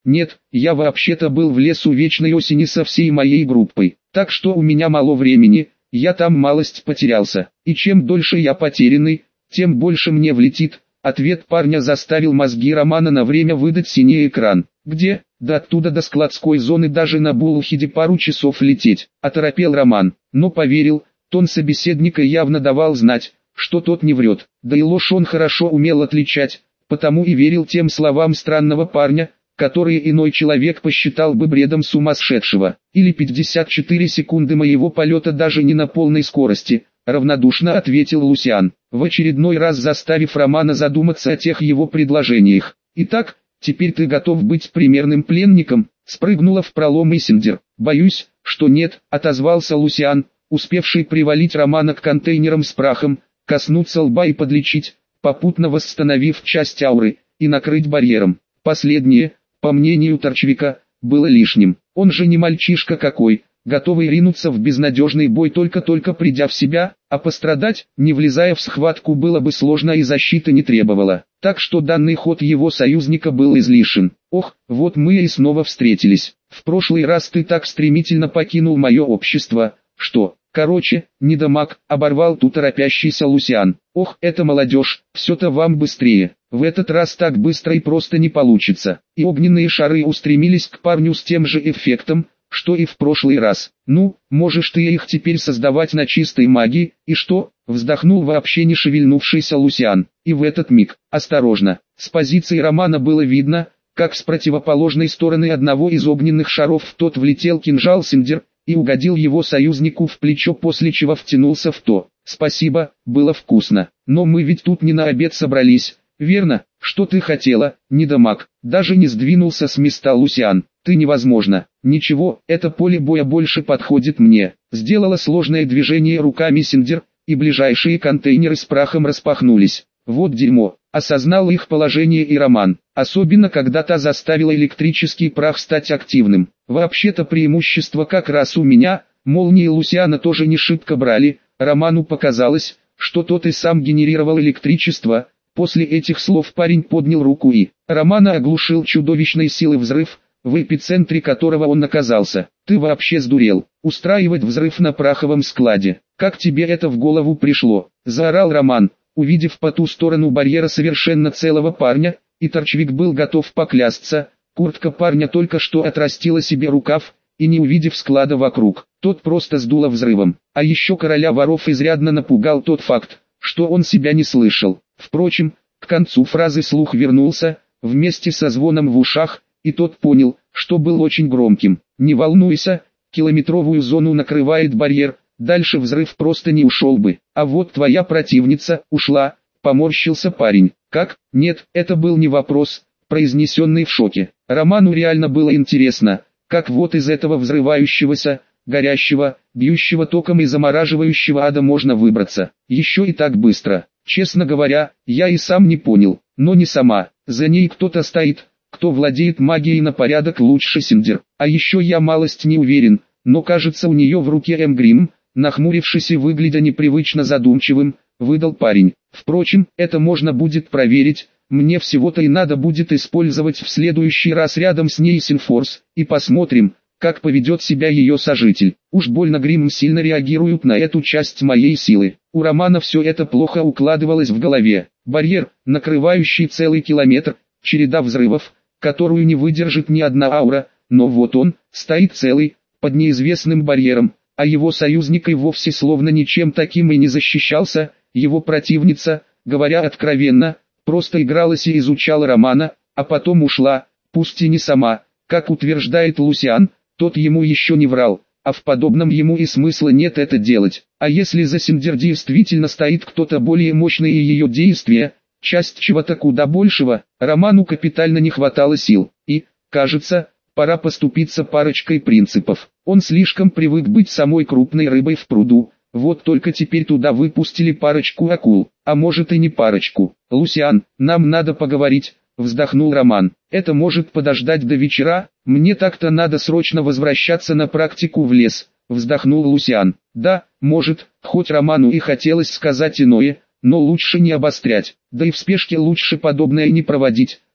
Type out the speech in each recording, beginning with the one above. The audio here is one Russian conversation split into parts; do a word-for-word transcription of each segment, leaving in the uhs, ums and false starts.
Нет, я вообще-то был в лесу Вечной Осени со всей моей группой, так что у меня мало времени, я там малость потерялся, и чем дольше я потерянный, тем больше мне влетит. Ответ парня заставил мозги Романа на время выдать синий экран. Где? Да оттуда до складской зоны даже на Булухиде пару часов лететь. Оторопел Роман, но поверил, тон собеседника явно давал знать, что тот не врет. Да и ложь он хорошо умел отличать, потому и верил тем словам странного парня, которые иной человек посчитал бы бредом сумасшедшего. Или пятьдесят четыре секунды моего полета даже не на полной скорости, равнодушно ответил Лусиан, в очередной раз заставив Романа задуматься о тех его предложениях. Итак, теперь ты готов быть примерным пленником? Спрыгнула в пролом Исендер. Боюсь, что нет, отозвался Лусиан, успевший привалить Романа к контейнерам с прахом, коснуться лба и подлечить, попутно восстановив часть ауры, и накрыть барьером. Последнее, по мнению Торчвика, было лишним. Он же не мальчишка какой, готовый ринуться в безнадежный бой только-только придя в себя, а пострадать, не влезая в схватку, было бы сложно и защита не требовала. Так что данный ход его союзника был излишен. Ох, вот мы и снова встретились. В прошлый раз ты так стремительно покинул мое общество, что... Короче, недомаг, оборвал тут торопящийся Лусиан. Ох, это молодежь, все-то вам быстрее. В этот раз так быстро и просто не получится. И огненные шары устремились к парню с тем же эффектом, что и в прошлый раз. Ну, можешь ты их теперь создавать на чистой магии, и что? Вздохнул вообще не шевельнувшийся Лусиан. И в этот миг, осторожно, с позиции Романа было видно, как с противоположной стороны одного из огненных шаров в тот влетел кинжал Синдер, и угодил его союзнику в плечо, после чего втянулся в то. Спасибо, было вкусно, но мы ведь тут не на обед собрались, верно? Что ты хотела, недомаг? Даже не сдвинулся с места Лусиан. Ты невозможно. Ничего, это поле боя больше подходит мне. Сделала сложное движение руками Синдер, и ближайшие контейнеры с прахом распахнулись. Вот дерьмо, осознал их положение и Роман, особенно когда та заставила электрический прах стать активным. Вообще-то преимущество как раз у меня, молнии Лусиана тоже не шибко брали, Роману показалось, что тот и сам генерировал электричество. После этих слов парень поднял руку и Романа оглушил чудовищной силы взрыв, в эпицентре которого он оказался. Ты вообще сдурел, устраивать взрыв на праховом складе, как тебе это в голову пришло? Заорал Роман, увидев по ту сторону барьера совершенно целого парня, и Торчвик был готов поклясться, куртка парня только что отрастила себе рукав, и не увидев склада вокруг, тот просто сдуло взрывом. А еще короля воров изрядно напугал тот факт, что он себя не слышал. Впрочем, к концу фразы слух вернулся, вместе со звоном в ушах, и тот понял, что был очень громким. Не волнуйся, километровую зону накрывает барьер, дальше взрыв просто не ушел бы. А вот твоя противница ушла, поморщился парень. Как? Нет, это был не вопрос, произнесенный в шоке. Роману реально было интересно, как вот из этого взрывающегося, горящего, бьющего током и замораживающего ада можно выбраться. Еще и так быстро. Честно говоря, я и сам не понял, но не сама. За ней кто-то стоит, кто владеет магией на порядок лучше Синдер. А еще я малость не уверен, но кажется у нее в руке Эмгрим, нахмурившись и выглядя непривычно задумчивым, выдал парень. Впрочем, это можно будет проверить, мне всего-то и надо будет использовать в следующий раз рядом с ней Синфорс, и посмотрим, как поведет себя ее сожитель. Уж больно Грим сильно реагируют на эту часть моей силы. У Романа все это плохо укладывалось в голове. Барьер, накрывающий целый километр, череда взрывов, которую не выдержит ни одна аура, но вот он, стоит целый, под неизвестным барьером, а его союзник и вовсе словно ничем таким и не защищался. Его противница, говоря откровенно, просто игралась и изучала Романа, а потом ушла, пусть и не сама, как утверждает Лусиан, тот ему еще не врал, а в подобном ему и смысла нет это делать. А если за Синдер действительно стоит кто-то более мощный и ее действия, часть чего-то куда большего, Роману капитально не хватало сил, и, кажется, пора поступиться парочкой принципов. Он слишком привык быть самой крупной рыбой в пруду, вот только теперь туда выпустили парочку акул, а может и не парочку. «Лусиан, нам надо поговорить», вздохнул Роман. «Это может подождать до вечера, мне так-то надо срочно возвращаться на практику в лес», вздохнул Лусиан. «Да, может», хоть Роману и хотелось сказать иное, но лучше не обострять, да и в спешке лучше подобное не проводить,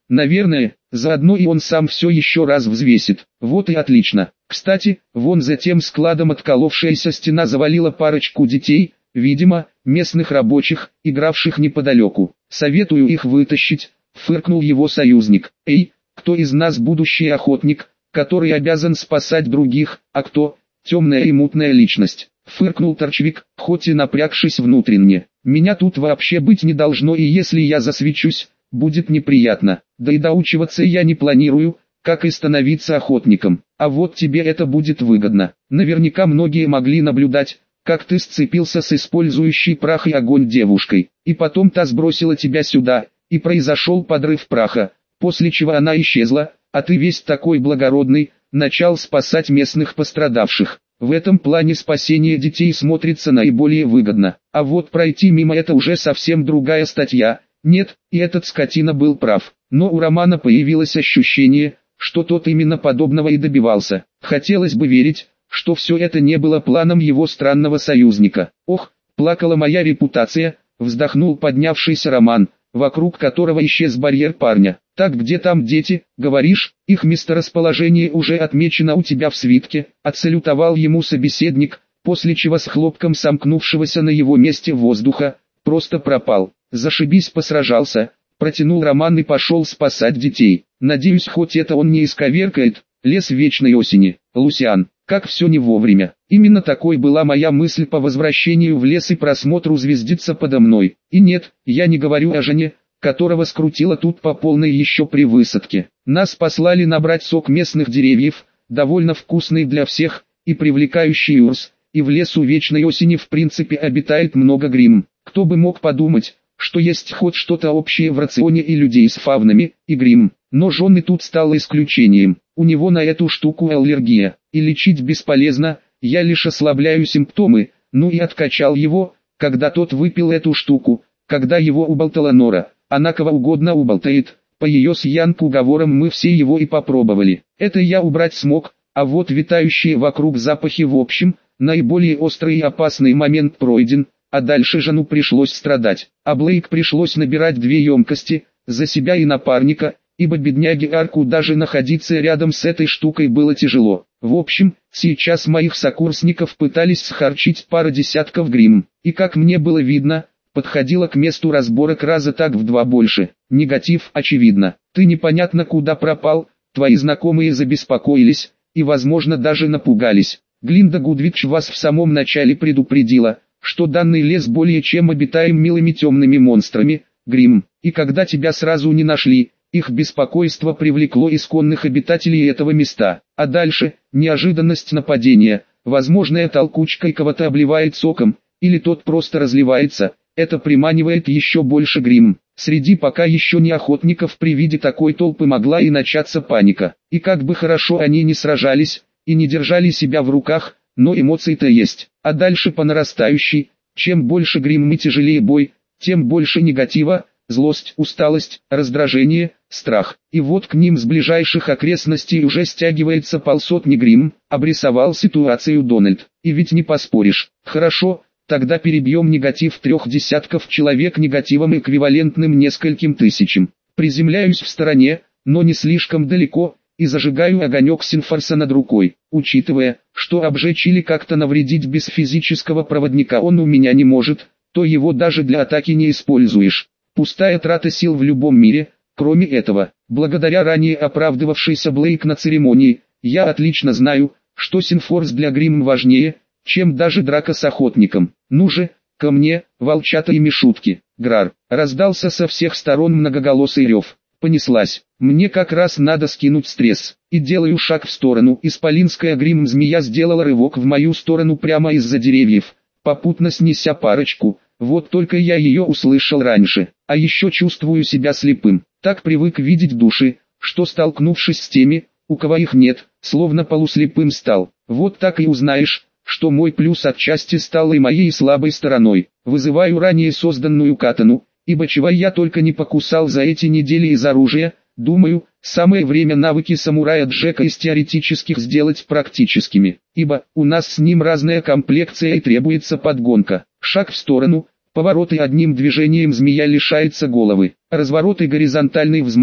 Наверное, заодно и он сам все еще раз взвесит. Вот и отлично. Кстати, вон за тем складом отколовшаяся стена завалила парочку детей, видимо, местных рабочих, игравших неподалеку. Советую их вытащить, фыркнул его союзник. Эй, кто из нас будущий охотник, который обязан спасать других, а кто, темная и мутная личность? Фыркнул Торчвик, хоть и напрягшись внутренне. Меня тут вообще быть не должно, и если я засвечусь, будет неприятно. Да и доучиваться я не планирую, как и становиться охотником. А вот тебе это будет выгодно. Наверняка многие могли наблюдать, как ты сцепился с использующей прах и огонь девушкой, и потом та сбросила тебя сюда, и произошел подрыв праха, после чего она исчезла, а ты весь такой благородный, начал спасать местных пострадавших. В этом плане спасение детей смотрится наиболее выгодно, а вот пройти мимо — это уже совсем другая статья. Нет, и этот скотина был прав, но у Романа появилось ощущение, что тот именно подобного и добивался. Хотелось бы верить, что все это не было планом его странного союзника. Ох, плакала моя репутация, вздохнул поднявшийся Роман, вокруг которого исчез барьер парня. Так где там дети, говоришь, их месторасположение уже отмечено у тебя в свитке, отсалютовал ему собеседник, после чего с хлопком сомкнувшегося на его месте воздуха, просто пропал. Зашибись, посражался, протянул Роман и пошел спасать детей. Надеюсь, хоть это он не исковеркает, лес вечной осени. Лусиан, как все не вовремя. Именно такой была моя мысль по возвращению в лес и просмотру звездица подо мной. И нет, я не говорю о жене, которого скрутило тут по полной еще при высадке. Нас послали набрать сок местных деревьев, довольно вкусный для всех, и привлекающий урс, и в лесу вечной осени в принципе обитает много гримм. Кто бы мог подумать, что есть хоть что-то общее в рационе и людей с фавнами, и гримм. Но жены тут стало исключением. У него на эту штуку аллергия, и лечить бесполезно, я лишь ослабляю симптомы, ну и откачал его, когда тот выпил эту штуку, когда его уболтала Нора. Она кого угодно уболтает, по ее с Янг уговорам мы все его и попробовали. Это я убрать смог, а вот витающие вокруг запахи в общем, наиболее острый и опасный момент пройден, а дальше жену пришлось страдать. А Блейк пришлось набирать две емкости, за себя и напарника, ибо бедняге Арку даже находиться рядом с этой штукой было тяжело. В общем, сейчас моих сокурсников пытались схарчить пара десятков гримм, и как мне было видно, подходило к месту разборок раза так в два больше. Негатив, очевидно. Ты непонятно куда пропал, твои знакомые забеспокоились, и возможно даже напугались. Глинда Гудвич вас в самом начале предупредила, что данный лес более чем обитаем милыми темными монстрами, гримм, и когда тебя сразу не нашли, их беспокойство привлекло исконных обитателей этого места. А дальше, неожиданность нападения, возможная толкучка и кого-то обливает соком, или тот просто разливается. Это приманивает еще больше гримм. Среди пока еще не охотников при виде такой толпы могла и начаться паника. И как бы хорошо они не сражались, и не держали себя в руках, но эмоции-то есть. А дальше по нарастающей, чем больше гримм и тяжелее бой, тем больше негатива, злость, усталость, раздражение, страх. И вот к ним с ближайших окрестностей уже стягивается полсотни гримм, обрисовал ситуацию Дональд. И ведь не поспоришь. Хорошо. Тогда перебьем негатив трех десятков человек негативом эквивалентным нескольким тысячам. Приземляюсь в стороне, но не слишком далеко, и зажигаю огонек Синфорса над рукой. Учитывая, что обжечь или как-то навредить без физического проводника он у меня не может, то его даже для атаки не используешь. Пустая трата сил в любом мире. Кроме этого, благодаря ранее оправдывавшейся Блейк на церемонии, я отлично знаю, что Синфорс для гримм важнее, чем даже драка с охотником. Ну же, ко мне, волчата и мишутки. Грар, раздался со всех сторон многоголосый рев. Понеслась. Мне как раз надо скинуть стресс. И делаю шаг в сторону. Исполинская гримм-змея сделала рывок в мою сторону прямо из-за деревьев, попутно снеся парочку. Вот только я ее услышал раньше. А еще чувствую себя слепым. Так привык видеть души, что столкнувшись с теми, у кого их нет, словно полуслепым стал. Вот так и узнаешь, что мой плюс отчасти стал и моей слабой стороной. Вызываю ранее созданную катану, ибо чего я только не покусал за эти недели из оружия. Думаю, самое время навыки самурая Джека из теоретических сделать практическими, ибо у нас с ним разная комплекция и требуется подгонка. Шаг в сторону, поворот и одним движением змея лишается головы. Разворот и горизонтальный взмах,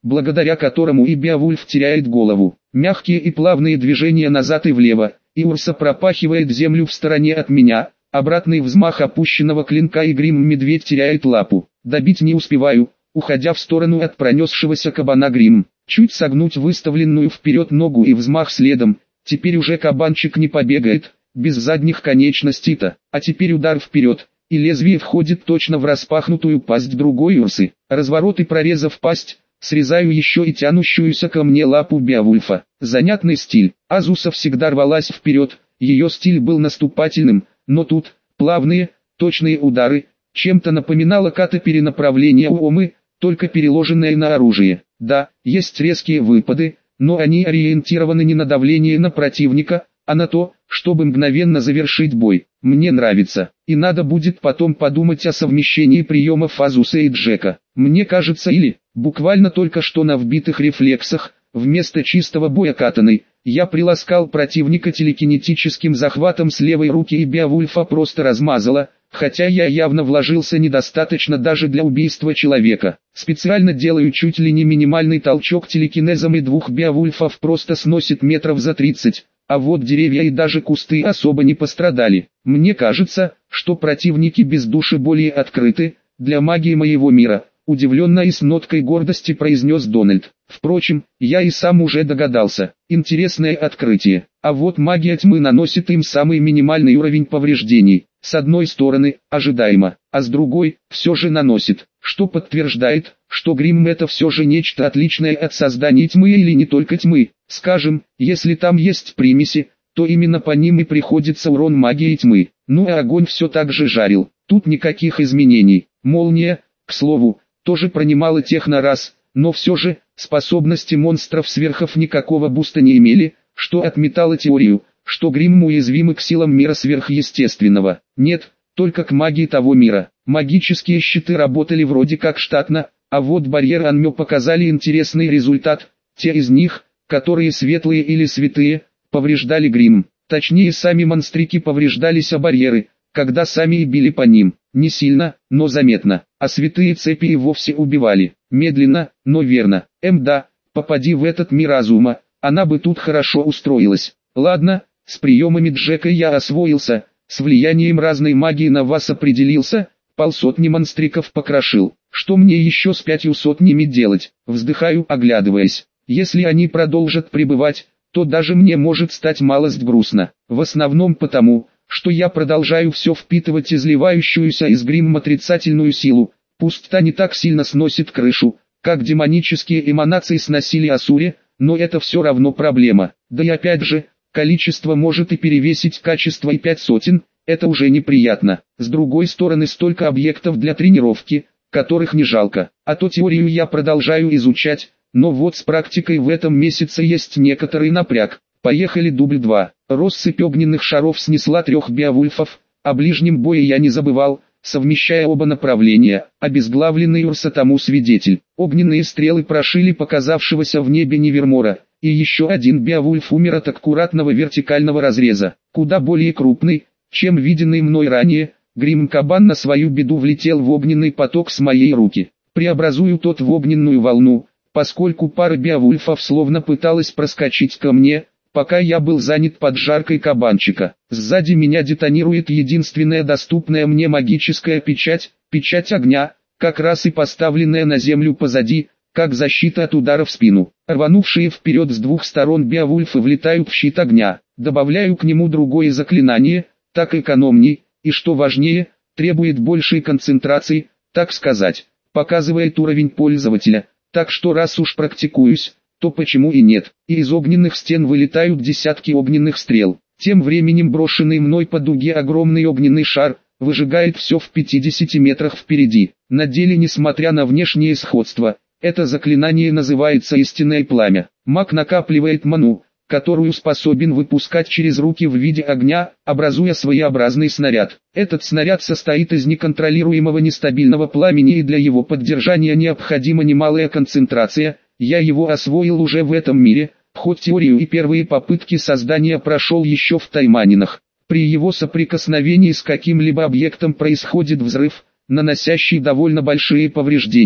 благодаря которому и Беовульф теряет голову. Мягкие и плавные движения назад и влево, и Урса пропахивает землю в стороне от меня, обратный взмах опущенного клинка и Грим-медведь теряет лапу. Добить не успеваю, уходя в сторону от пронесшегося кабана Грим. Чуть согнуть выставленную вперед ногу и взмах следом, теперь уже кабанчик не побегает, без задних конечностей-то, а теперь удар вперед, и лезвие входит точно в распахнутую пасть другой Урсы. Разворот и прорезав пасть, срезаю еще и тянущуюся ко мне лапу Беовульфа. Занятный стиль. Азуса всегда рвалась вперед, ее стиль был наступательным, но тут, плавные, точные удары, чем-то напоминало ката перенаправления Уомы, только переложенное на оружие. Да, есть резкие выпады, но они ориентированы не на давление на противника, а на то, чтобы мгновенно завершить бой. Мне нравится, и надо будет потом подумать о совмещении приемов Азуса и Джека. Мне кажется, или, буквально только что на вбитых рефлексах, вместо чистого боя катаной, я приласкал противника телекинетическим захватом с левой руки и Беовульфа просто размазало, хотя я явно вложился недостаточно даже для убийства человека. Специально делаю чуть ли не минимальный толчок телекинезом, и двух Беовульфов просто сносит метров за тридцать, а вот деревья и даже кусты особо не пострадали. Мне кажется, что противники без души более открыты, для магии моего мира, удивленно и с ноткой гордости произнес Дональд. Впрочем, я и сам уже догадался. Интересное открытие. А вот магия тьмы наносит им самый минимальный уровень повреждений. С одной стороны, ожидаемо, а с другой, все же наносит, что подтверждает, что Грим это все же нечто отличное от создания тьмы или не только тьмы. Скажем, если там есть примеси, то именно по ним и приходится урон магии тьмы. Ну а огонь все так же жарил. Тут никаких изменений. Молния, к слову, тоже пронимала технорас, но все же, способности монстров-сверхов никакого буста не имели, что отметало теорию, что Грим уязвимы к силам мира сверхъестественного. Нет, только к магии того мира. Магические щиты работали вроде как штатно, а вот барьеры Анмё показали интересный результат. Те из них, которые светлые или святые, повреждали Грим. Точнее, сами монстрики повреждались о барьеры, когда сами и били по ним. Не сильно, но заметно. А святые цепи и вовсе убивали. Медленно, но верно. Эм да, попади в этот мир разума, она бы тут хорошо устроилась. Ладно, с приемами Джека я освоился, с влиянием разной магии на вас определился, полсотни монстриков покрошил. Что мне еще с пятью сотнями делать? Вздыхаю, оглядываясь. Если они продолжат пребывать, то даже мне может стать малость грустно. В основном потому, что я продолжаю все впитывать изливающуюся из Гримм отрицательную силу. Пусть та не так сильно сносит крышу, как демонические эманации сносили Асуре, но это все равно проблема. Да и опять же, количество может и перевесить качество, и пять сотен, это уже неприятно. С другой стороны, столько объектов для тренировки, которых не жалко. А то теорию я продолжаю изучать, но вот с практикой в этом месяце есть некоторый напряг. Поехали, дубль два. Россыпь огненных шаров снесла трех Беовульфов, о ближнем бое я не забывал, совмещая оба направления. Обезглавленный Урса тому свидетель. Огненные стрелы прошили показавшегося в небе Невермора, и еще один Беовульф умер от аккуратного вертикального разреза, куда более крупный, чем виденный мной ранее. Грим-кабан на свою беду влетел в огненный поток с моей руки. Преобразую тот в огненную волну, поскольку пара Беовульфов словно пыталась проскочить ко мне, пока я был занят поджаркой кабанчика. Сзади меня детонирует единственная доступная мне магическая печать, печать огня, как раз и поставленная на землю позади, как защита от удара в спину. Рванувшие вперед с двух сторон Беовульфы влетают в щит огня. Добавляю к нему другое заклинание, так экономней, и что важнее, требует большей концентрации, так сказать, показывает уровень пользователя. Так что раз уж практикуюсь, то почему и нет, и из огненных стен вылетают десятки огненных стрел. Тем временем брошенный мной по дуге огромный огненный шар, выжигает все в пятидесяти метрах впереди. На деле, несмотря на внешнее сходство, это заклинание называется истинное пламя. Маг накапливает ману, которую способен выпускать через руки в виде огня, образуя своеобразный снаряд. Этот снаряд состоит из неконтролируемого нестабильного пламени, и для его поддержания необходима немалая концентрация. Я его освоил уже в этом мире, хоть теорию и первые попытки создания прошел еще в Тайманинах. При его соприкосновении с каким-либо объектом происходит взрыв, наносящий довольно большие повреждения.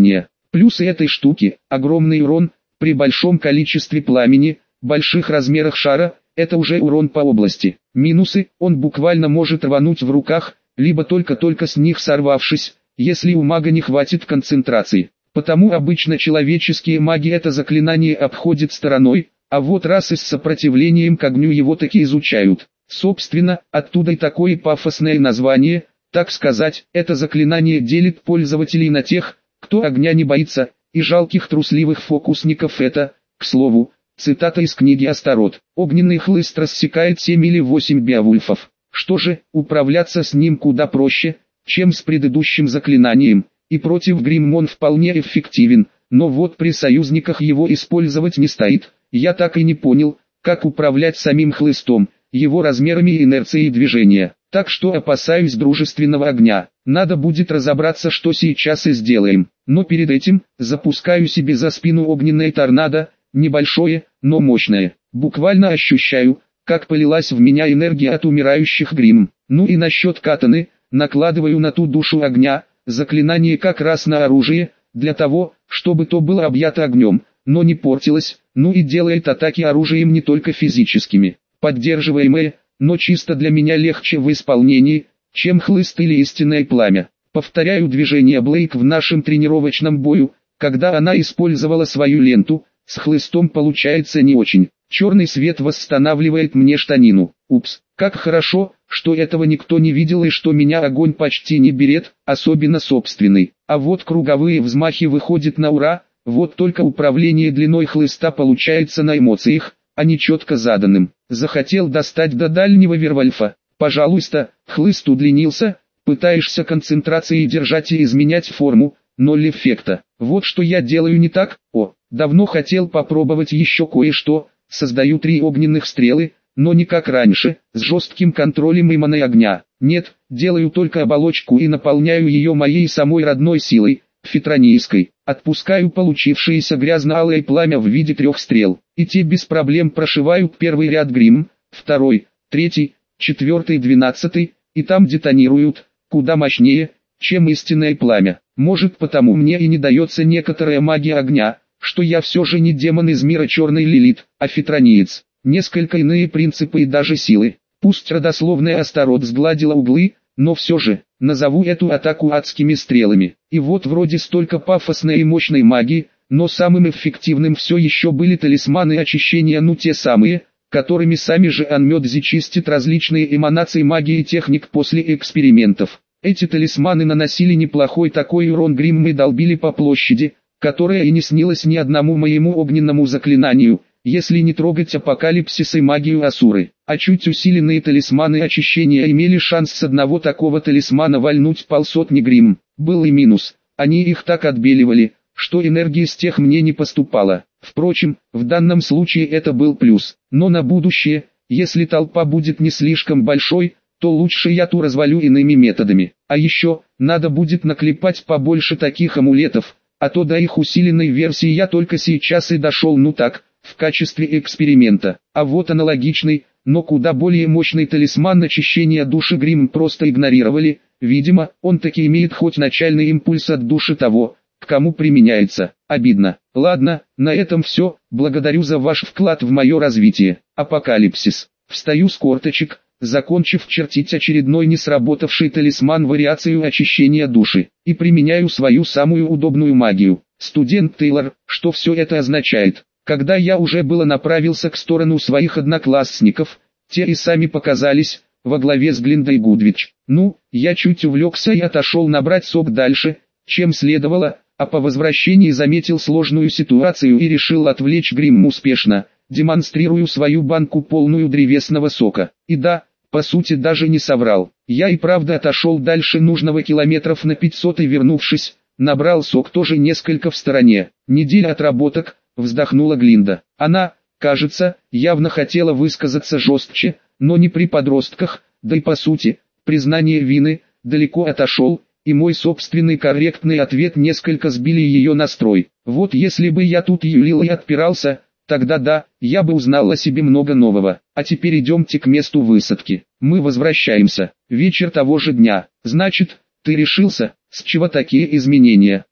Плюсы этой штуки – огромный урон, при большом количестве пламени, больших размерах шара, это уже урон по области. Минусы – он буквально может рвануть в руках, либо только-только с них сорвавшись, если у мага не хватит концентрации. Потому обычно человеческие маги это заклинание обходят стороной, а вот расы с сопротивлением к огню его таки изучают. Собственно, оттуда и такое пафосное название, так сказать, это заклинание делит пользователей на тех, кто огня не боится, и жалких трусливых фокусников. Это, к слову, цитата из книги Астарот. Огненный хлыст рассекает семь или восемь беовульфов. Что же, управляться с ним куда проще, чем с предыдущим заклинанием, и против Гримм он вполне эффективен, но вот при союзниках его использовать не стоит. Я так и не понял, как управлять самим хлыстом, его размерами и инерцией движения. Так что опасаюсь дружественного огня. Надо будет разобраться, что сейчас и сделаем. Но перед этим, запускаю себе за спину огненное торнадо, небольшое, но мощное. Буквально ощущаю, как полилась в меня энергия от умирающих Гримм. Ну и насчет катаны, накладываю на ту душу огня, заклинание как раз на оружие, для того, чтобы то было объято огнем, но не портилось, ну и делает атаки оружием не только физическими. Поддерживаемое, но чисто для меня легче в исполнении, чем хлыст или истинное пламя. Повторяю движение Блейк в нашем тренировочном бою, когда она использовала свою ленту, с хлыстом получается не очень. Черный свет восстанавливает мне штанину. Упс, как хорошо, что этого никто не видел и что меня огонь почти не берет, особенно собственный. А вот круговые взмахи выходят на ура, вот только управление длиной хлыста получается на эмоциях, а не четко заданным. Захотел достать до дальнего Вервольфа. Пожалуйста, хлыст удлинился, пытаешься концентрацией держать и изменять форму, ноль эффекта. Вот что я делаю не так. О, давно хотел попробовать еще кое-что. Создаю три огненных стрелы, но не как раньше, с жестким контролем имманы огня. Нет, делаю только оболочку и наполняю ее моей самой родной силой, фитронийской. Отпускаю получившееся грязно-алое пламя в виде трех стрел, и те без проблем прошивают первый ряд Гримм, второй, третий, четвертый, двенадцатый, и там детонируют, куда мощнее, чем истинное пламя. Может потому мне и не дается некоторая магия огня, что я все же не демон из мира черной Лилит, а фитрониец. Несколько иные принципы и даже силы. Пусть родословная Астарот сгладила углы, но все же, назову эту атаку адскими стрелами. И вот вроде столько пафосной и мощной магии, но самым эффективным все еще были талисманы очищения, ну те самые, которыми сами же Анмёдзи чистит различные эманации магии и техник после экспериментов. Эти талисманы наносили неплохой такой урон Гримм и долбили по площади, которая и не снилась ни одному моему огненному заклинанию, если не трогать апокалипсис и магию Асуры. А чуть усиленные талисманы очищения имели шанс с одного такого талисмана вальнуть полсотни Гримм. Был и минус, они их так отбеливали, что энергии с тех мне не поступало. Впрочем, в данном случае это был плюс. Но на будущее, если толпа будет не слишком большой, то лучше я ту развалю иными методами. А еще, надо будет наклепать побольше таких амулетов, а то до их усиленной версии я только сейчас и дошел, ну так, в качестве эксперимента. А вот аналогичный, но куда более мощный талисман очищения души Гримм просто игнорировали. Видимо, он таки имеет хоть начальный импульс от души того, к кому применяется. Обидно. Ладно, на этом все. Благодарю за ваш вклад в мое развитие. Апокалипсис. Встаю с корточек, закончив чертить очередной не сработавший талисман вариацию очищения души, и применяю свою самую удобную магию. Студент Тейлор, что все это означает? Когда я уже было направился к сторону своих одноклассников, те и сами показались, во главе с Глиндой Гудвич. Ну, я чуть увлекся и отошел набрать сок дальше, чем следовало, а по возвращении заметил сложную ситуацию и решил отвлечь Гримм успешно. Демонстрирую свою банку полную древесного сока. И да, по сути даже не соврал. Я и правда отошел дальше нужного километров на пятьсот и, вернувшись, набрал сок тоже несколько в стороне. Неделя отработок, вздохнула Глинда. Она, кажется, явно хотела высказаться жестче, но не при подростках, да и по сути, признание вины, далеко отошел, и мой собственный корректный ответ несколько сбили ее настрой. Вот если бы я тут юлил и отпирался, тогда да, я бы узнал о себе много нового. А теперь идемте к месту высадки. Мы возвращаемся. Вечер того же дня. Значит, ты решился, с чего такие изменения?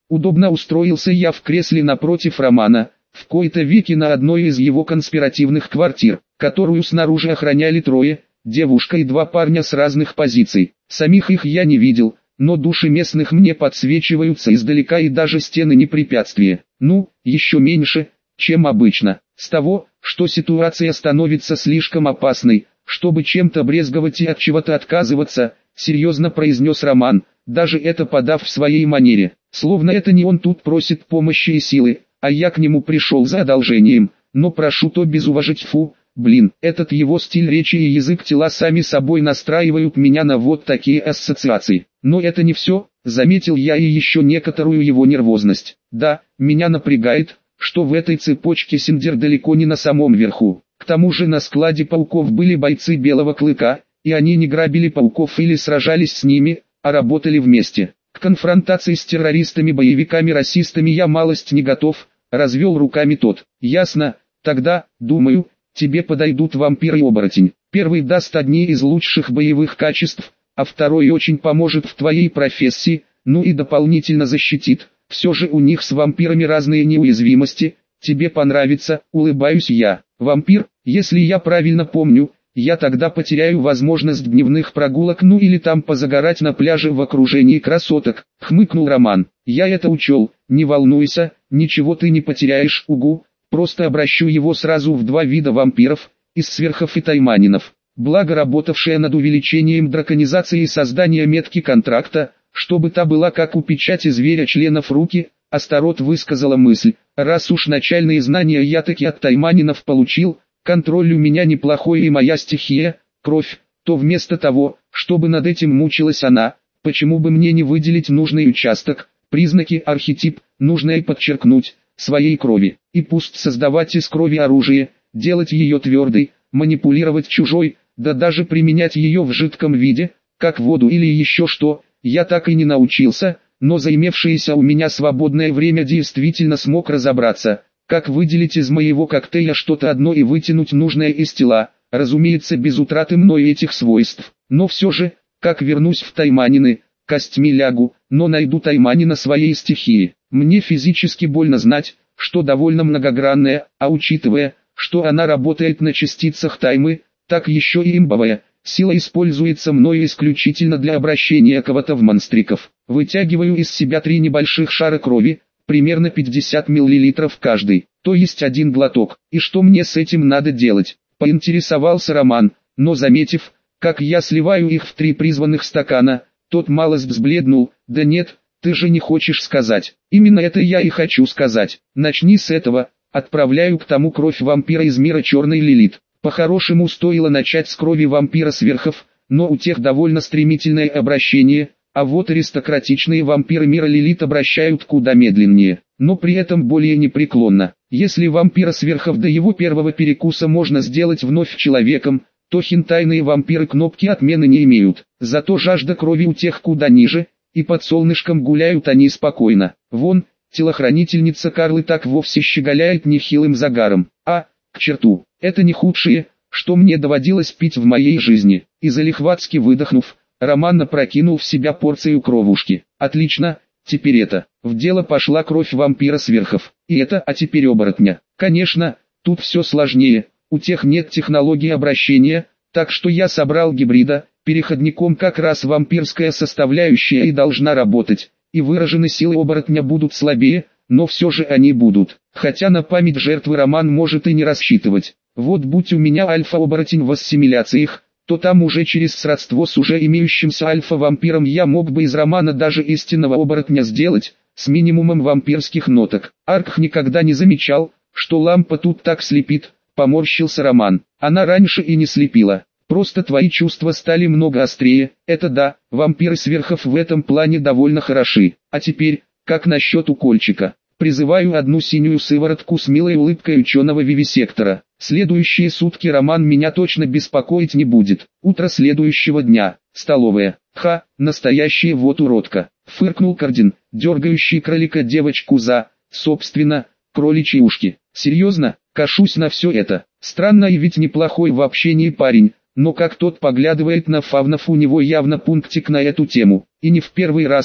Удобно устроился я в кресле напротив Романа, в кои-то веки на одной из его конспиративных квартир, которую снаружи охраняли трое, девушка и два парня с разных позиций. Самих их я не видел, но души местных мне подсвечиваются издалека и даже стены не препятствие. Ну, еще меньше, чем обычно. С того, что ситуация становится слишком опасной, чтобы чем-то брезговать и от чего-то отказываться, серьезно произнес Роман, даже это подав в своей манере. Словно это не он тут просит помощи и силы, а я к нему пришел за одолжением, но прошу то без уважить. Фу, блин, этот его стиль речи и язык тела сами собой настраивают меня на вот такие ассоциации. Но это не все, заметил я и еще некоторую его нервозность. Да, меня напрягает, что в этой цепочке Синдер далеко не на самом верху. К тому же на складе пауков были бойцы Белого Клыка, и они не грабили пауков или сражались с ними, а работали вместе. К конфронтации с террористами-боевиками-расистами я малость не готов, развел руками тот. Ясно, тогда, думаю, тебе подойдут вампир и оборотень. Первый даст одни из лучших боевых качеств, а второй очень поможет в твоей профессии, ну и дополнительно защитит. Все же у них с вампирами разные неуязвимости, тебе понравится, улыбаюсь я. Вампир, если я правильно помню, я тогда потеряю возможность дневных прогулок, ну или там позагорать на пляже в окружении красоток, хмыкнул Роман. Я это учел, не волнуйся, ничего ты не потеряешь, угу, просто обращу его сразу в два вида вампиров, из сверхов и тайманинов. Благо работавшая над увеличением драконизации и создания метки контракта, чтобы та была как у печати зверя членов руки, Астарот высказала мысль, раз уж начальные знания я таки от тайманинов получил, контроль у меня неплохой и моя стихия, кровь, то вместо того, чтобы над этим мучилась она, почему бы мне не выделить нужный участок, признаки, архетип, нужное подчеркнуть, своей крови, и пусть создавать из крови оружие, делать ее твердой, манипулировать чужой, да даже применять ее в жидком виде, как воду или еще что, я так и не научился, но за имевшееся у меня свободное время действительно смог разобраться, как выделить из моего коктейля что-то одно и вытянуть нужное из тела, разумеется без утраты мной этих свойств. Но все же, как вернусь в тайманины, костьми лягу, но найду тайманина своей стихии. Мне физически больно знать, что довольно многогранная, а учитывая, что она работает на частицах таймы, так еще и имбовая. Сила используется мною исключительно для обращения кого-то в монстриков. Вытягиваю из себя три небольших шара крови, примерно пятьдесят миллилитров каждый, то есть один глоток. И что мне с этим надо делать? Поинтересовался Роман, но заметив, как я сливаю их в три призванных стакана, тот малость взбледнул. Да нет, ты же не хочешь сказать. Именно это я и хочу сказать. Начни с этого, отправляю к тому кровь вампира из мира черной Лилит. По-хорошему стоило начать с крови вампира сверхов, но у тех довольно стремительное обращение, а вот аристократичные вампиры мира Лилит обращают куда медленнее, но при этом более непреклонно. Если вампира сверхов до его первого перекуса можно сделать вновь человеком, то хентайные вампиры кнопки отмены не имеют, зато жажда крови у тех куда ниже, и под солнышком гуляют они спокойно. Вон, телохранительница Карлы так вовсе щеголяет нехилым загаром, а, к черту, это не худшее, что мне доводилось пить в моей жизни. И залихватски выдохнув, Роман опрокинул в себя порцию кровушки. Отлично, теперь это. В дело пошла кровь вампира сверхов. И это, а теперь оборотня. Конечно, тут все сложнее, у тех нет технологии обращения, так что я собрал гибрида, переходником как раз вампирская составляющая и должна работать, и выражены силы оборотня будут слабее, но все же они будут. Хотя на память жертвы Роман может и не рассчитывать. Вот будь у меня альфа-оборотень в ассимиляциях, то там уже через сродство с уже имеющимся альфа-вампиром я мог бы из Романа даже истинного оборотня сделать, с минимумом вампирских ноток. Аркх никогда не замечал, что лампа тут так слепит, поморщился Роман. Она раньше и не слепила. Просто твои чувства стали много острее, это да, вампиры сверхов в этом плане довольно хороши. А теперь, как насчет укольчика? Призываю одну синюю сыворотку с милой улыбкой ученого вивисектора. Следующие сутки Роман меня точно беспокоить не будет. Утро следующего дня. Столовая. Ха, настоящая вот уродка. Фыркнул Кардин, дергающий кролика девочку за, собственно, кроличьи ушки. Серьезно, кашусь на все это. Странно и ведь неплохой в общении парень, но как тот поглядывает на фавнов, у него явно пунктик на эту тему. И не в первый раз.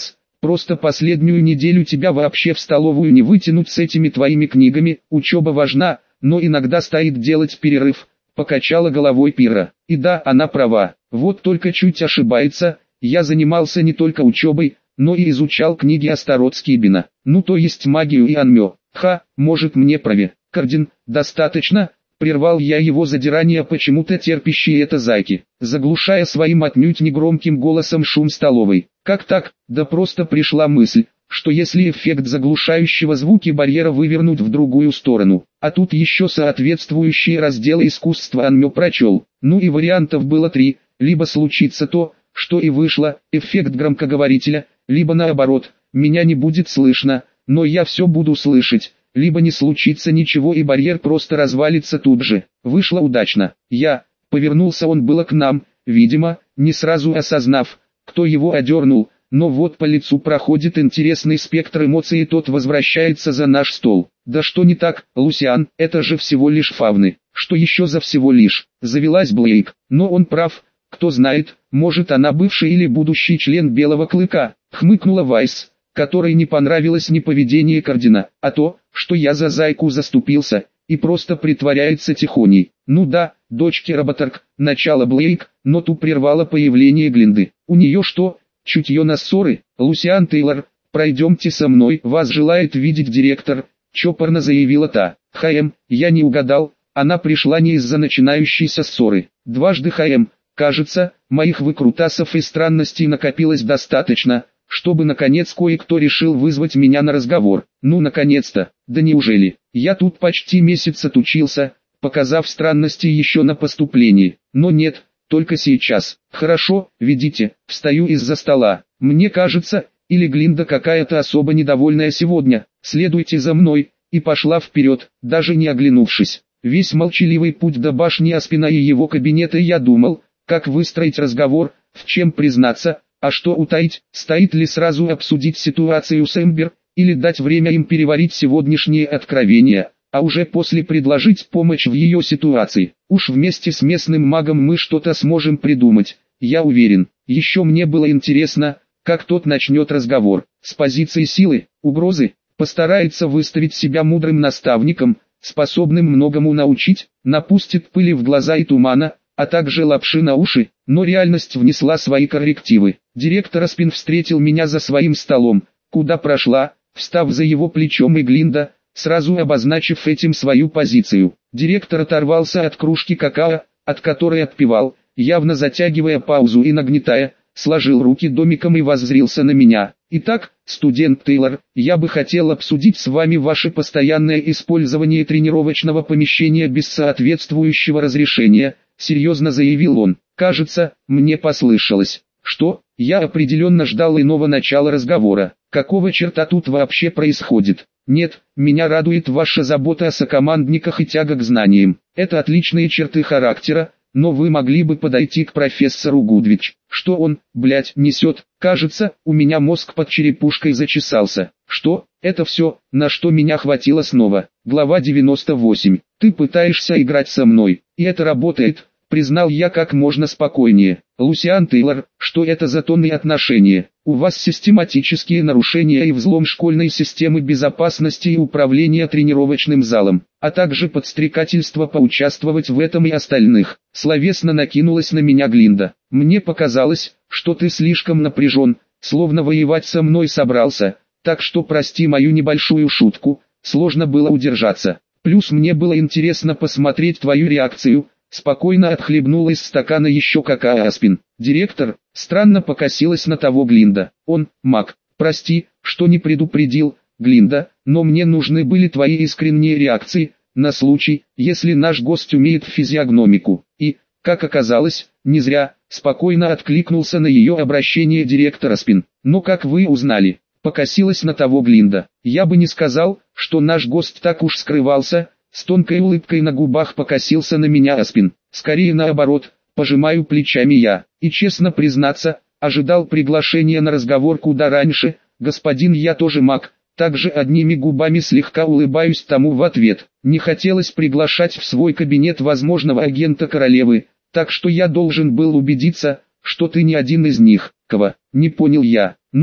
Просто последнюю неделю тебя вообще в столовую не вытянуть с этими твоими книгами, учеба важна, но иногда стоит делать перерыв, покачала головой Пира. И да, она права, вот только чуть ошибается, я занимался не только учебой, но и изучал книги Астарот-Скибина, ну то есть магию и анмё. Ха, может мне праве, Кардин, достаточно? Прервал я его задирание почему-то терпящие это зайки, заглушая своим отнюдь негромким голосом шум столовой. Как так? Да просто пришла мысль, что если эффект заглушающего звуки барьера вывернуть в другую сторону, а тут еще соответствующие разделы искусства анмё прочел. Ну и вариантов было три, либо случится то, что и вышло, эффект громкоговорителя, либо наоборот, меня не будет слышно, но я все буду слышать. Либо не случится ничего и барьер просто развалится тут же. Вышло удачно. Я, повернулся он было к нам, видимо, не сразу осознав, кто его одернул, но вот по лицу проходит интересный спектр эмоций и тот возвращается за наш стол. Да что не так, Лусиан, это же всего лишь фавны. Что еще за всего лишь? Завелась Блейк, но он прав, кто знает, может она бывший или будущий член Белого Клыка, хмыкнула Вайс, которой не понравилось ни поведение Кардина, а то, что я за зайку заступился, и просто притворяется тихоней. Ну да, дочки работорг, начало Блейк, но ту прервало появление Глинды. У нее что, чутье на ссоры? Лусиан Тейлор, пройдемте со мной, вас желает видеть директор, чопорно заявила та. ХМ, я не угадал, она пришла не из-за начинающейся ссоры. Дважды ХМ, кажется, моих выкрутасов и странностей накопилось достаточно, чтобы наконец кое-кто решил вызвать меня на разговор. Ну наконец-то, да неужели? Я тут почти месяц отучился, показав странности еще на поступлении. Но нет, только сейчас. Хорошо, ведите, встаю из-за стола. Мне кажется, или Глинда какая-то особо недовольная сегодня. Следуйте за мной, и пошла вперед, даже не оглянувшись. Весь молчаливый путь до башни Аспина и его кабинета я думал, как выстроить разговор, в чем признаться. А что утаить, стоит ли сразу обсудить ситуацию с Эмбер, или дать время им переварить сегодняшние откровения, а уже после предложить помощь в ее ситуации. Уж вместе с местным магом мы что-то сможем придумать, я уверен. Еще мне было интересно, как тот начнет разговор, с позиции силы, угрозы, постарается выставить себя мудрым наставником, способным многому научить, напустит пыли в глаза и тумана, а также лапши на уши, но реальность внесла свои коррективы. Директор Аспин встретил меня за своим столом, куда прошла, встав за его плечом и Глинда, сразу обозначив этим свою позицию. Директор оторвался от кружки какао, от которой отпивал, явно затягивая паузу и нагнетая, сложил руки домиком и воззрился на меня. Итак, студент Тейлор, я бы хотел обсудить с вами ваше постоянное использование тренировочного помещения без соответствующего разрешения, серьезно заявил он. Кажется, мне послышалось. Что? Я определенно ждал иного начала разговора. Какого черта тут вообще происходит? Нет, меня радует ваша забота о сокомандниках и тяга к знаниям. Это отличные черты характера, но вы могли бы подойти к профессору Гудвич. Что он, блять, несет? Кажется, у меня мозг под черепушкой зачесался. Что? Это все, на что меня хватило снова. Глава девяносто восемь. Ты пытаешься играть со мной, и это работает, признал я как можно спокойнее. Лусиан Тейлор, что это за тон и отношения? У вас систематические нарушения и взлом школьной системы безопасности и управления тренировочным залом, а также подстрекательство поучаствовать в этом и остальных. Словесно накинулась на меня Глинда. Мне показалось, что ты слишком напряжен, словно воевать со мной собрался, так что прости мою небольшую шутку, сложно было удержаться. Плюс мне было интересно посмотреть твою реакцию. Спокойно отхлебнула из стакана еще какао Аспин. Директор, странно покосилась на того Глинда. Он, маг, прости, что не предупредил, Глинда, но мне нужны были твои искренние реакции, на случай, если наш гость умеет физиогномику. И, как оказалось, не зря, спокойно откликнулся на ее обращение директор Аспин. Но как вы узнали? Покосилась на того Глинда. Я бы не сказал, что наш гость так уж скрывался. С тонкой улыбкой на губах покосился на меня Аспин. Скорее наоборот, пожимаю плечами я. И честно признаться, ожидал приглашения на разговор куда раньше. Господин, я тоже маг. Также одними губами слегка улыбаюсь тому в ответ. Не хотелось приглашать в свой кабинет возможного агента королевы, так что я должен был убедиться, что ты не один из них. Кого? Не понял я. Ну да,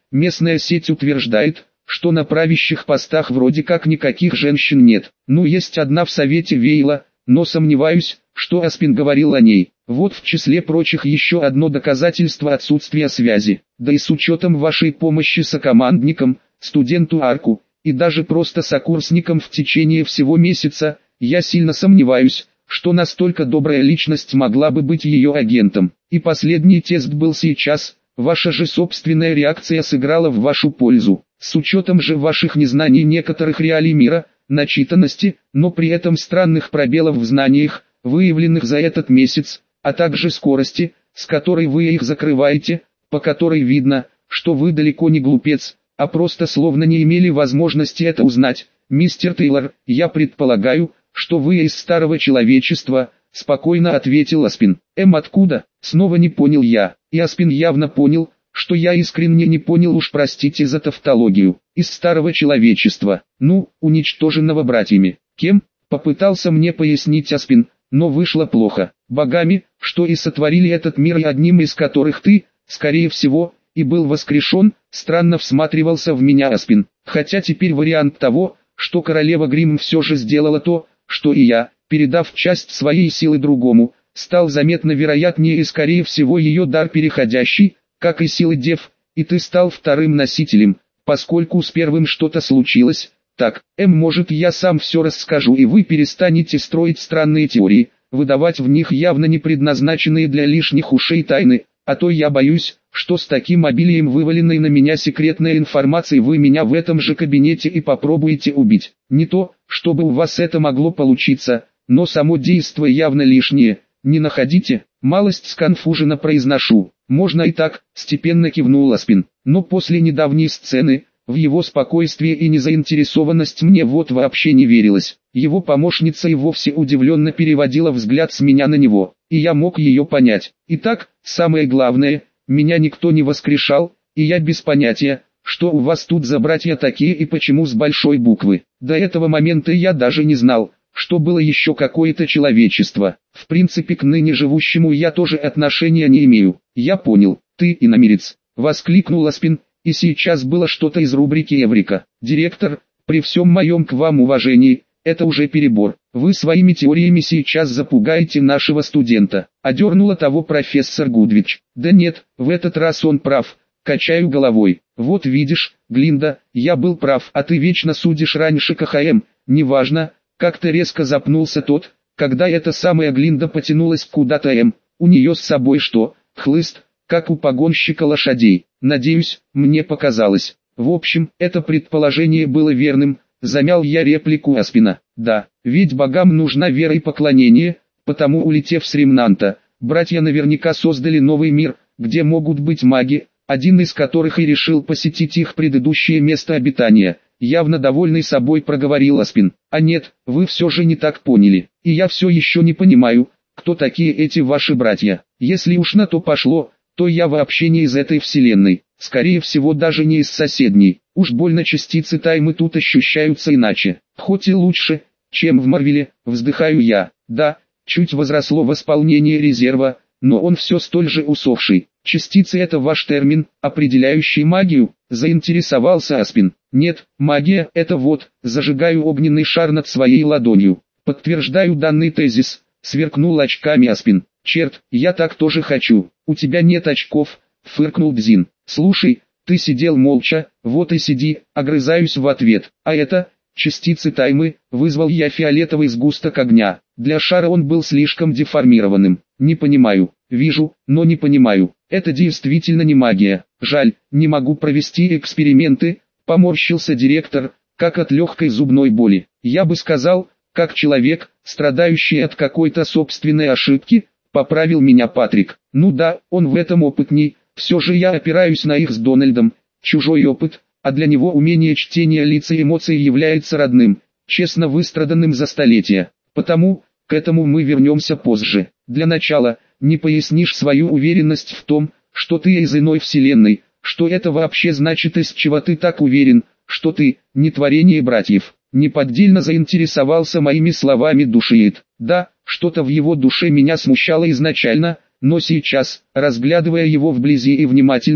Местная сеть утверждает, что на правящих постах вроде как никаких женщин нет. Ну есть одна в совете Вейла, но сомневаюсь, что Аспин говорил о ней. Вот в числе прочих еще одно доказательство отсутствия связи. Да и с учетом вашей помощи сокомандникам, студенту Арку, и даже просто сокурсникам в течение всего месяца, я сильно сомневаюсь, что настолько добрая личность могла бы быть ее агентом. И последний тест был сейчас, ваша же собственная реакция сыграла в вашу пользу. С учетом же ваших незнаний некоторых реалий мира, начитанности, но при этом странных пробелов в знаниях, выявленных за этот месяц, а также скорости, с которой вы их закрываете, по которой видно, что вы далеко не глупец, а просто словно не имели возможности это узнать. Мистер Тейлор, я предполагаю, что вы из старого человечества, спокойно ответил Аспин. Эм откуда? Снова не понял я, и Аспин явно понял, что я искренне не понял, уж простите за тавтологию. Из старого человечества, ну, уничтоженного братьями. Кем? Попытался мне пояснить Аспин, но вышло плохо. Богами, что и сотворили этот мир, и одним из которых ты, скорее всего, и был воскрешен. Странно всматривался в меня Аспин. Хотя теперь вариант того, что королева Гримм все же сделала то, что и я, передав часть своей силы другому, стал заметно вероятнее, и скорее всего ее дар переходящий, как и силы дев, и ты стал вторым носителем, поскольку с первым что-то случилось. Так, эм может я сам все расскажу, и вы перестанете строить странные теории, выдавать в них явно не предназначенные для лишних ушей тайны, а то я боюсь, что с таким обилием вываленной на меня секретной информации вы меня в этом же кабинете и попробуете убить. Не то, чтобы у вас это могло получиться, но само действо явно лишнее, не находите? Малость сконфуженно произношу. Можно и так, степенно кивнул Аспин, но после недавней сцены, в его спокойствие и незаинтересованность мне вот вообще не верилось. Его помощница и вовсе удивленно переводила взгляд с меня на него, и я мог ее понять. Итак, самое главное, меня никто не воскрешал, и я без понятия, что у вас тут за братья такие и почему с большой буквы. До этого момента я даже не знал, что было еще какое-то человечество. В принципе, к ныне живущему я тоже отношения не имею. Я понял, ты иномирец, воскликнул Аспин, и сейчас было что-то из рубрики Эврика. Директор, при всем моем к вам уважении, это уже перебор. Вы своими теориями сейчас запугаете нашего студента. Одернула того профессор Гудвич. Да нет, в этот раз он прав. Качаю головой. Вот видишь, Глинда, я был прав, а ты вечно судишь раньше КХМ. Неважно. Как-то резко запнулся тот, когда эта самая Глинда потянулась куда-то М. У нее с собой что? Хлыст, как у погонщика лошадей. Надеюсь, мне показалось. В общем, это предположение было верным. Замял я реплику Аспина. Да, ведь богам нужна вера и поклонение, потому, улетев с Ремнанта, братья наверняка создали новый мир, где могут быть маги, один из которых и решил посетить их предыдущее место обитания. Явно довольный собой проговорил Аспин. А нет, вы все же не так поняли. И я все еще не понимаю, кто такие эти ваши братья. Если уж на то пошло, то я вообще не из этой вселенной. Скорее всего даже не из соседней. Уж больно частицы таймы тут ощущаются иначе. Хоть и лучше, чем в Марвеле, вздыхаю я. Да, чуть возросло восполнение резерва, но он все столь же усохший. Частицы — это ваш термин, определяющий магию, заинтересовался Аспин. Нет, магия — это вот, зажигаю огненный шар над своей ладонью. Подтверждаю данный тезис, сверкнул очками Аспин. Черт, я так тоже хочу. У тебя нет очков, фыркнул Бзин. Слушай, ты сидел молча, вот и сиди, огрызаюсь в ответ. А это, частицы таймы, вызвал я фиолетовый сгусток огня. Для шара он был слишком деформированным. Не понимаю, вижу, но не понимаю. Это действительно не магия. Жаль, не могу провести эксперименты, поморщился директор, как от легкой зубной боли. Я бы сказал, как человек, страдающий от какой-то собственной ошибки, поправил меня Патрик. Ну да, он в этом опытней. Все же я опираюсь на их с Дональдом, чужой опыт, а для него умение чтения лиц и эмоций является родным, честно выстраданным за столетия. Потому, к этому мы вернемся позже. Для начала, не пояснишь свою уверенность в том, что ты из иной вселенной, что это вообще значит, из чего ты так уверен, что ты, не творение братьев. Неподдельно заинтересовался моими словами Душиит. Да, что-то в его душе меня смущало изначально, но сейчас, разглядывая его вблизи и внимательно,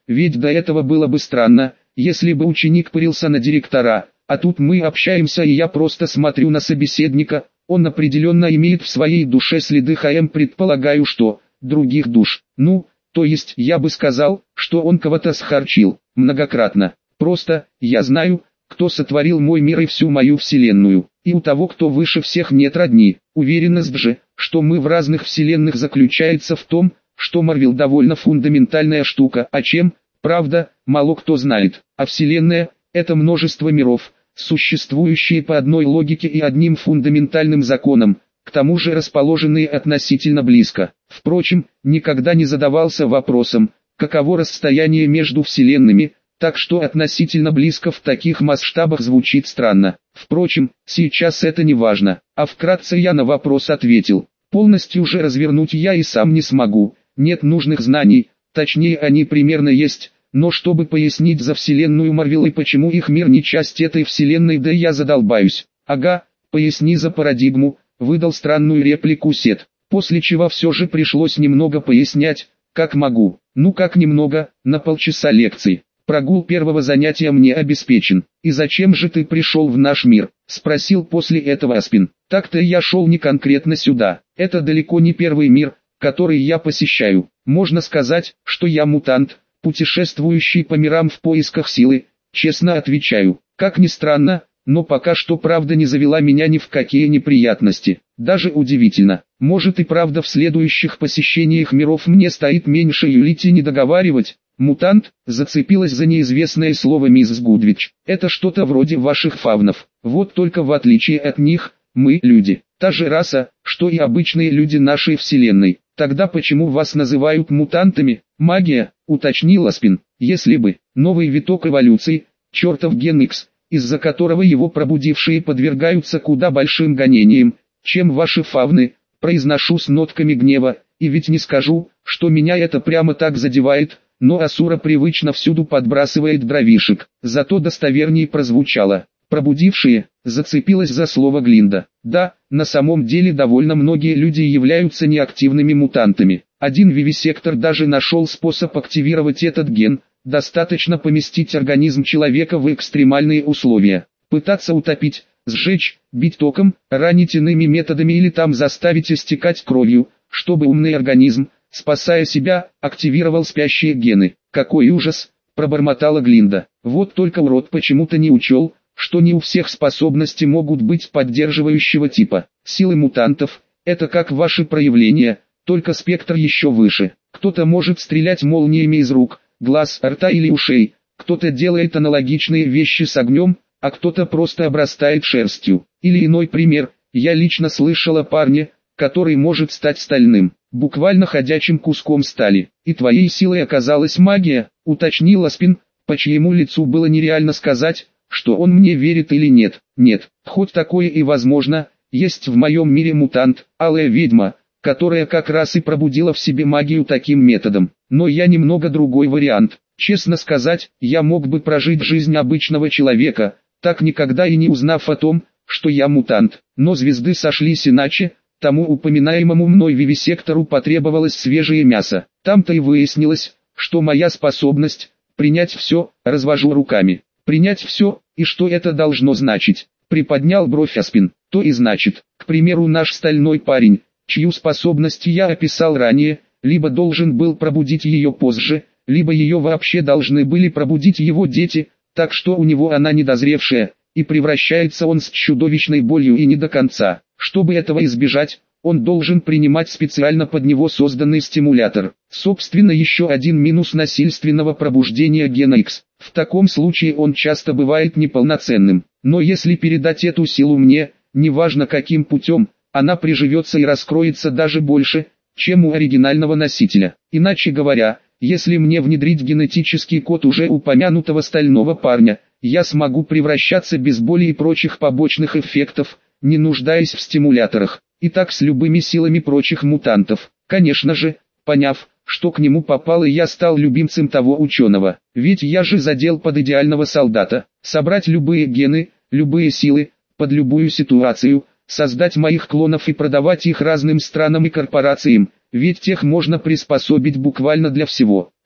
ведь до этого было бы странно, если бы ученик пырился на директора, а тут мы общаемся и я просто смотрю на собеседника, он определенно имеет в своей душе следы ХМ, предполагаю, что других душ. Ну, то есть я бы сказал, что он кого-то схарчил, многократно. Просто, я знаю, кто сотворил мой мир и всю мою вселенную, и у того, кто выше всех, нет родни. Уверенность же, что мы в разных вселенных, заключается в том, что Марвел довольно фундаментальная штука, а чем, правда, мало кто знает. А вселенная – это множество миров, существующие по одной логике и одним фундаментальным законам, к тому же расположенные относительно близко. Впрочем, никогда не задавался вопросом, каково расстояние между вселенными, так что относительно близко в таких масштабах звучит странно. Впрочем, сейчас это не важно, а вкратце я на вопрос ответил. Полностью же развернуть я и сам не смогу, нет нужных знаний, точнее они примерно есть, но чтобы пояснить за вселенную Марвел и почему их мир не часть этой вселенной, да я задолбаюсь. Ага, поясни за парадигму, выдал странную реплику Сет, после чего все же пришлось немного пояснять, как могу. Ну как немного, на полчаса лекции. Прогул первого занятия мне обеспечен. «И зачем же ты пришел в наш мир?» – спросил после этого Аспин. «Так-то я шел не конкретно сюда. Это далеко не первый мир, который я посещаю. Можно сказать, что я мутант, путешествующий по мирам в поисках силы. Честно отвечаю, как ни странно, но пока что правда не завела меня ни в какие неприятности. Даже удивительно. Может и правда в следующих посещениях миров мне стоит меньше юлить и не договаривать». «Мутант» зацепилась за неизвестное слово мисс Гудвич. «Это что-то вроде ваших фавнов. Вот только в отличие от них, мы люди. Та же раса, что и обычные люди нашей вселенной. Тогда почему вас называют мутантами?» «Магия», уточнил Аспин. «Если бы новый виток эволюции, чертов ген Икс, из-за которого его пробудившие подвергаются куда большим гонениям, чем ваши фавны», произношу с нотками гнева, и ведь не скажу, что меня это прямо так задевает, но Асура привычно всюду подбрасывает дровишек. Зато достовернее прозвучало. Пробудившие, зацепилась за слово Глинда. Да, на самом деле довольно многие люди являются неактивными мутантами. Один вивисектор даже нашел способ активировать этот ген. Достаточно поместить организм человека в экстремальные условия. Пытаться утопить, сжечь, бить током, ранить иными методами или там заставить истекать кровью, чтобы умный организм, спасая себя, активировал спящие гены. «Какой ужас!» – пробормотала Глинда. «Вот только урод почему-то не учел, что не у всех способности могут быть поддерживающего типа. Силы мутантов – это как ваши проявления, только спектр еще выше. Кто-то может стрелять молниями из рук, глаз, рта или ушей, кто-то делает аналогичные вещи с огнем, а кто-то просто обрастает шерстью. Или иной пример, я лично слышала парня, который может стать стальным, буквально ходячим куском стали. И твоей силой оказалась магия», — уточнил Аспин, по чьему лицу было нереально сказать, что он мне верит или нет. «Нет, хоть такое и возможно, есть в моем мире мутант, алая ведьма, которая как раз и пробудила в себе магию таким методом. Но я немного другой вариант. Честно сказать, я мог бы прожить жизнь обычного человека, так никогда и не узнав о том, что я мутант. Но звезды сошлись иначе. Тому упоминаемому мной вивисектору потребовалось свежее мясо. Там-то и выяснилось, что моя способность принять все, развожу руками. Принять все, и что это должно значить? Приподнял бровь Аспин. То и значит, к примеру, наш стальной парень, чью способность я описал ранее, либо должен был пробудить ее позже, либо ее вообще должны были пробудить его дети, так что у него она недозревшая, и превращается он с чудовищной болью и не до конца. Чтобы этого избежать, он должен принимать специально под него созданный стимулятор. Собственно, еще один минус насильственного пробуждения гена Икс. В таком случае он часто бывает неполноценным. Но если передать эту силу мне, неважно каким путем, она приживется и раскроется даже больше, чем у оригинального носителя. Иначе говоря, если мне внедрить генетический код уже упомянутого стального парня, я смогу превращаться без боли и прочих побочных эффектов, не нуждаясь в стимуляторах, и так с любыми силами прочих мутантов. Конечно же, поняв, что к нему попал, и я стал любимцем того ученого, ведь я же задел под идеального солдата, собрать любые гены, любые силы, под любую ситуацию, создать моих клонов и продавать их разным странам и корпорациям, ведь тех можно приспособить буквально для всего.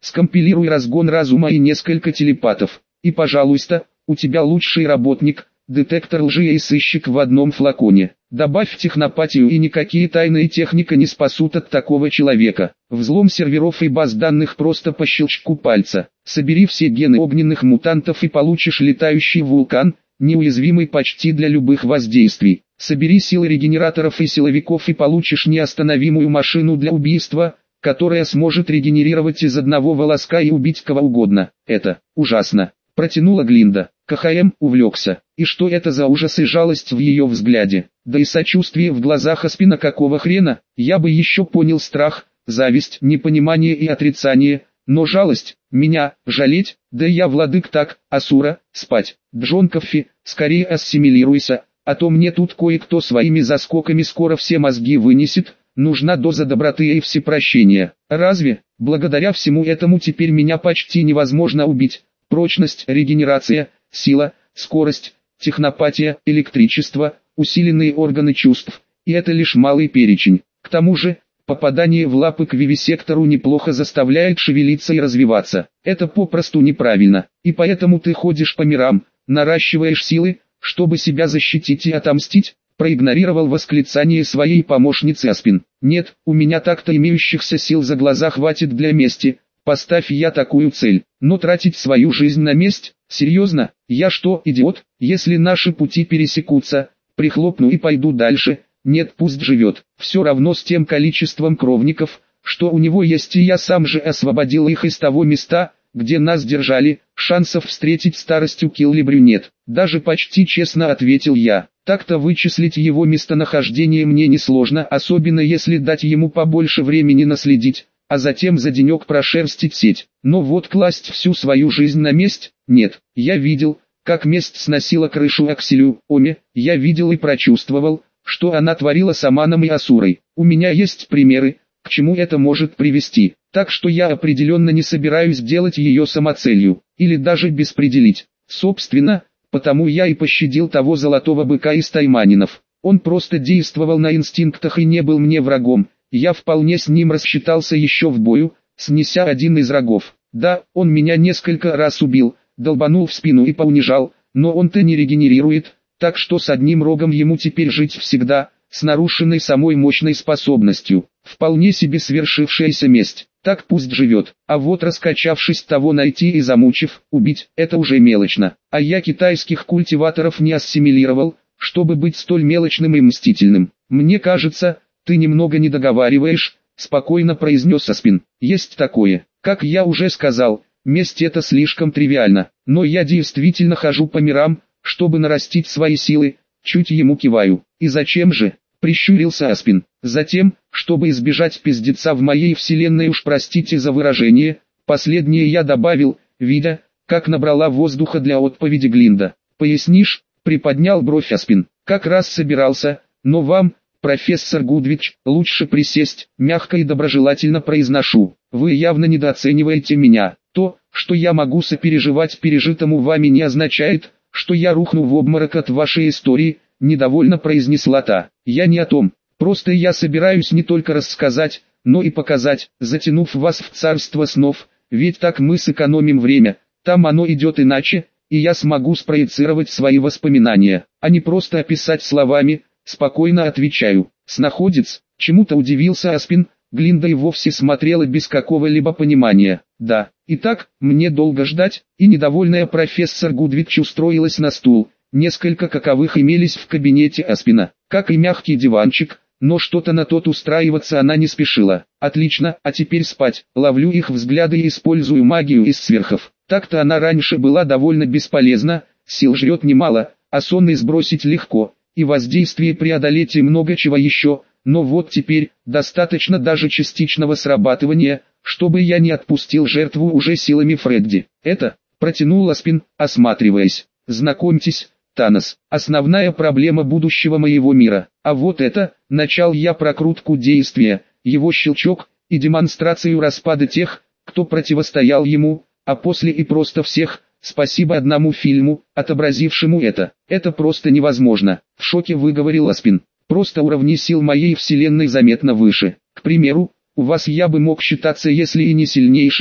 скомпилируй разгон разума и несколько телепатов. И пожалуйста, у тебя лучший работник, детектор лжи и сыщик в одном флаконе. Добавь технопатию, и никакие тайные техника не спасут от такого человека. Взлом серверов и баз данных просто по щелчку пальца. Собери все гены огненных мутантов и получишь летающий вулкан, неуязвимый почти для любых воздействий. Собери силы регенераторов и силовиков и получишь неостановимую машину для убийства, которая сможет регенерировать из одного волоска и убить кого угодно. Это ужасно. Протянула Глинда. КХМ увлекся. И что это за ужас и жалость в ее взгляде? Да и сочувствие в глазах Аспина, какого хрена? Я бы еще понял страх, зависть, непонимание и отрицание, но жалость, меня, жалеть, да я владык так, Асура, спать. Джон Коффи, скорее ассимилируйся, а то мне тут кое-кто своими заскоками скоро все мозги вынесет, нужна доза доброты и всепрощения. Разве, благодаря всему этому теперь меня почти невозможно убить? Прочность, регенерация, сила, скорость, технопатия, электричество, усиленные органы чувств, и это лишь малый перечень. К тому же, попадание в лапы к вивисектору неплохо заставляет шевелиться и развиваться. Это попросту неправильно, и поэтому ты ходишь по мирам, наращиваешь силы, чтобы себя защитить и отомстить, проигнорировал восклицание своей помощницы Аспин. Нет, у меня так-то имеющихся сил за глаза хватит для мести. Поставь я такую цель, но тратить свою жизнь на месть? Серьезно? Я что, идиот? Если наши пути пересекутся, прихлопну и пойду дальше. Нет, пусть живет. Все равно с тем количеством кровников, что у него есть, и я сам же освободил их из того места, где нас держали. Шансов встретить старость у Киллибрю нет. Даже почти честно ответил я. Так-то вычислить его местонахождение мне несложно, особенно если дать ему побольше времени наследить, а затем за денек прошерстить сеть. Но вот класть всю свою жизнь на месть? Нет. Я видел, как месть сносила крышу Акселю, Оме, я видел и прочувствовал, что она творила с Аманом и Асурой. У меня есть примеры, к чему это может привести, так что я определенно не собираюсь делать ее самоцелью, или даже беспределить. Собственно, потому я и пощадил того золотого быка из Тайманинов. Он просто действовал на инстинктах и не был мне врагом. Я вполне с ним рассчитался еще в бою, снеся один из рогов. Да, он меня несколько раз убил, долбанул в спину и поунижал, но он-то не регенерирует, так что с одним рогом ему теперь жить всегда, с нарушенной самой мощной способностью. Вполне себе свершившаяся месть. Так пусть живет, а вот раскачавшись того найти и замучив, убить, это уже мелочно. А я китайских культиваторов не ассимилировал, чтобы быть столь мелочным и мстительным. Мне кажется, ты немного не договариваешь, спокойно произнес Аспин. Есть такое, как я уже сказал, месть это слишком тривиально, но я действительно хожу по мирам, чтобы нарастить свои силы, чуть ему киваю. И зачем же? Прищурился Аспин. Затем, чтобы избежать пиздеца в моей вселенной, уж простите за выражение, последнее я добавил, видя, как набрала воздуха для отповеди Глинда. Пояснишь? Приподнял бровь Аспин. Как раз собирался, но вам, профессор Гудвич, лучше присесть, мягко и доброжелательно произношу. Вы явно недооцениваете меня. То, что я могу сопереживать пережитому вами, не означает, что я рухну в обморок от вашей истории, недовольно произнесла та. Я не о том. Просто я собираюсь не только рассказать, но и показать, затянув вас в царство снов, ведь так мы сэкономим время, там оно идет иначе, и я смогу спроецировать свои воспоминания, а не просто описать словами. Спокойно отвечаю. Снаходец, чему-то удивился Аспин, Глинда и вовсе смотрела без какого-либо понимания. Да, итак, мне долго ждать, и недовольная профессор Гудвич устроилась на стул. Несколько каковых имелись в кабинете Аспина, как и мягкий диванчик, но что-то на тот устраиваться она не спешила. Отлично, а теперь спать, ловлю их взгляды и использую магию из сверхов. Так-то она раньше была довольно бесполезна, сил жрет немало, а сонный сбросить легко, и воздействие преодолеть и много чего еще, но вот теперь, достаточно даже частичного срабатывания, чтобы я не отпустил жертву уже силами Фредди. Это, протянул Аспин, осматриваясь. Знакомьтесь, Танос, основная проблема будущего моего мира. А вот это, начал я прокрутку действия, его щелчок, и демонстрацию распада тех, кто противостоял ему, а после и просто всех, спасибо одному фильму, отобразившему это. Это просто невозможно, в шоке выговорил Аспин. Просто уровни сил моей вселенной заметно выше. К примеру, у вас я бы мог считаться если и не сильнейшим,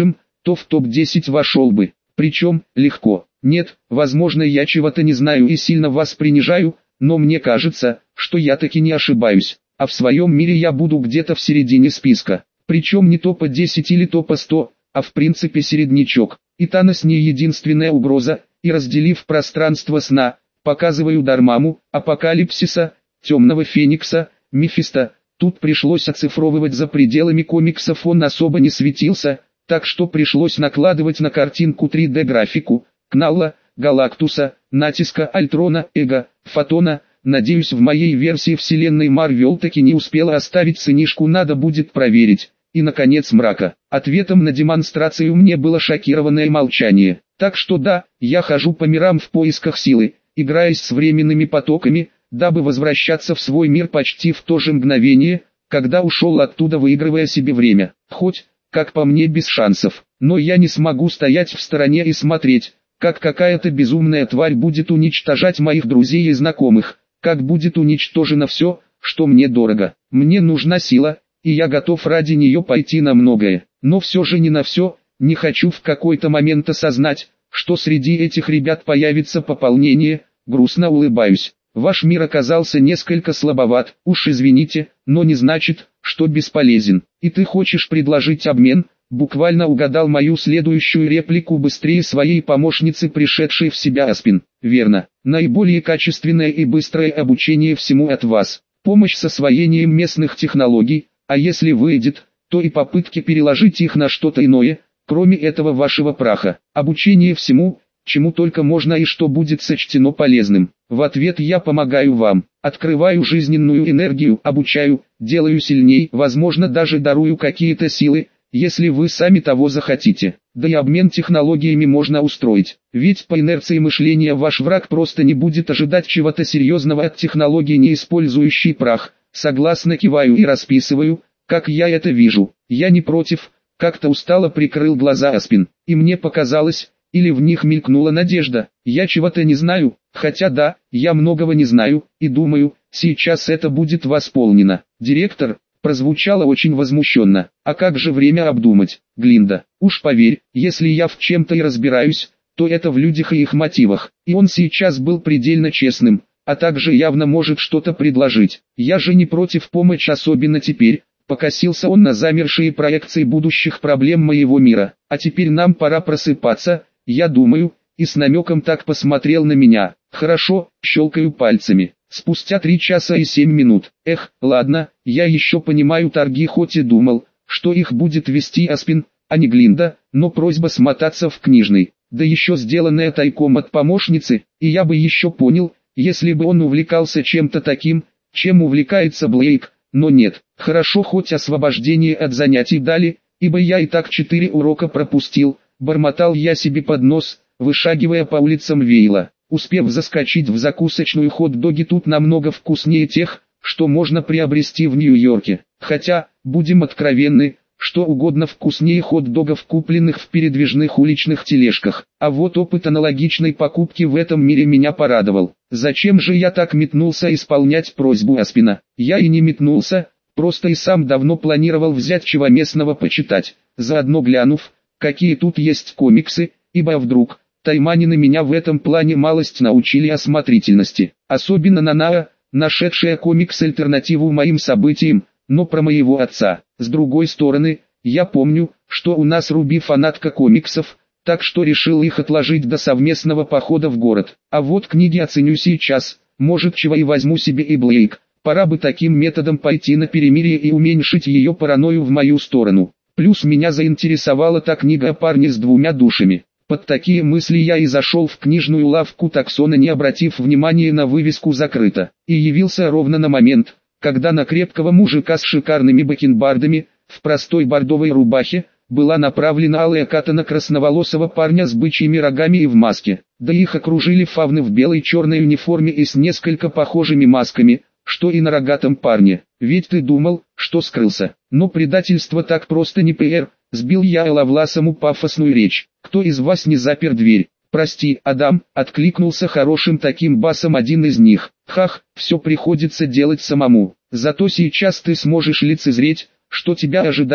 то в топ десять вошел бы. Причем, легко. Нет, возможно, я чего-то не знаю и сильно вас принижаю, но мне кажется, что я таки не ошибаюсь. А в своем мире я буду где-то в середине списка. Причем не топа десять или топа сто, а в принципе середнячок. И Танос не единственная угроза, и разделив пространство сна, показываю Дармаму, Апокалипсиса, Темного Феникса, Мефисто. Тут пришлось оцифровывать за пределами комиксов, он особо не светился, так что пришлось накладывать на картинку три дэ графику, Кналла, Галактуса, Натиска, Альтрона, Эго, Фотона. Надеюсь, в моей версии вселенной Марвел таки не успела оставить сынишку, надо будет проверить. И наконец Мрака. Ответом на демонстрацию мне было шокированное молчание. Так что да, я хожу по мирам в поисках силы, играясь с временными потоками, дабы возвращаться в свой мир почти в то же мгновение, когда ушел оттуда, выигрывая себе время. Хоть, как по мне, без шансов. Но я не смогу стоять в стороне и смотреть, как какая-то безумная тварь будет уничтожать моих друзей и знакомых, как будет уничтожено все, что мне дорого. Мне нужна сила, и я готов ради нее пойти на многое. Но все же не на все, не хочу в какой-то момент осознать, что среди этих ребят появится пополнение. Грустно улыбаюсь. Ваш мир оказался несколько слабоват, уж извините, но не значит, что бесполезен. И ты хочешь предложить обмен? Буквально угадал мою следующую реплику быстрее своей помощницы, пришедшей в себя Аспин. Верно, наиболее качественное и быстрое обучение всему от вас. Помощь с освоением местных технологий, а если выйдет, то и попытки переложить их на что-то иное, кроме этого вашего праха. Обучение всему, чему только можно и что будет сочтено полезным. В ответ я помогаю вам, открываю жизненную энергию, обучаю, делаю сильней, возможно даже дарую какие-то силы, если вы сами того захотите. Да и обмен технологиями можно устроить, ведь по инерции мышления ваш враг просто не будет ожидать чего-то серьезного от технологии, не использующей прах. Согласно киваю и расписываю, как я это вижу. Я не против, как-то устало прикрыл глаза Аспин, и мне показалось, или в них мелькнула надежда. Я чего-то не знаю, хотя да, я многого не знаю, и думаю, сейчас это будет восполнено. Директор, прозвучало очень возмущенно. А как же время обдумать, Глинда? Уж поверь, если я в чем-то и разбираюсь, то это в людях и их мотивах. И он сейчас был предельно честным, а также явно может что-то предложить. Я же не против помощи, особенно теперь. Покосился он на замершие проекции будущих проблем моего мира. А теперь нам пора просыпаться, я думаю, и с намеком так посмотрел на меня. Хорошо, щелкаю пальцами. Спустя три часа и семь минут. Эх, ладно, я еще понимаю торги, хоть и думал, что их будет вести Аспин, а не Глинда, но просьба смотаться в книжный, да еще сделанная тайком от помощницы, и я бы еще понял, если бы он увлекался чем-то таким, чем увлекается Блейк, но нет. Хорошо, хоть освобождение от занятий дали, ибо я и так четыре урока пропустил, бормотал я себе под нос, вышагивая по улицам Вейла. Успев заскочить в закусочную, хот-доги тут намного вкуснее тех, что можно приобрести в Нью-Йорке. Хотя, будем откровенны, что угодно вкуснее хот-догов, купленных в передвижных уличных тележках. А вот опыт аналогичной покупки в этом мире меня порадовал. Зачем же я так метнулся исполнять просьбу Аспина? Я и не метнулся, просто и сам давно планировал взять чего местного почитать, заодно глянув, какие тут есть комиксы, ибо вдруг... Тайманины меня в этом плане малость научили осмотрительности, особенно Нанаа, нашедшая комикс-альтернативу моим событиям, но про моего отца. С другой стороны, я помню, что у нас Руби фанатка комиксов, так что решил их отложить до совместного похода в город. А вот книги оценю сейчас, может чего и возьму себе и Блейк. Пора бы таким методом пойти на перемирие и уменьшить ее паранойю в мою сторону. Плюс меня заинтересовала та книга о парне с двумя душами. Под такие мысли я и зашел в книжную лавку Таксона, не обратив внимания на вывеску «Закрыто», и явился ровно на момент, когда на крепкого мужика с шикарными бакенбардами, в простой бордовой рубахе, была направлена алая катана красноволосого парня с бычьими рогами и в маске, да их окружили фавны в белой черной униформе и с несколько похожими масками, что и на рогатом парне. Ведь ты думал, что скрылся, но предательство так просто не пр. Сбил я Лавласому пафосную речь. Кто из вас не запер дверь? Прости, Адам, откликнулся хорошим таким басом один из них. Хах, все приходится делать самому. Зато сейчас ты сможешь лицезреть, что тебя ожидает,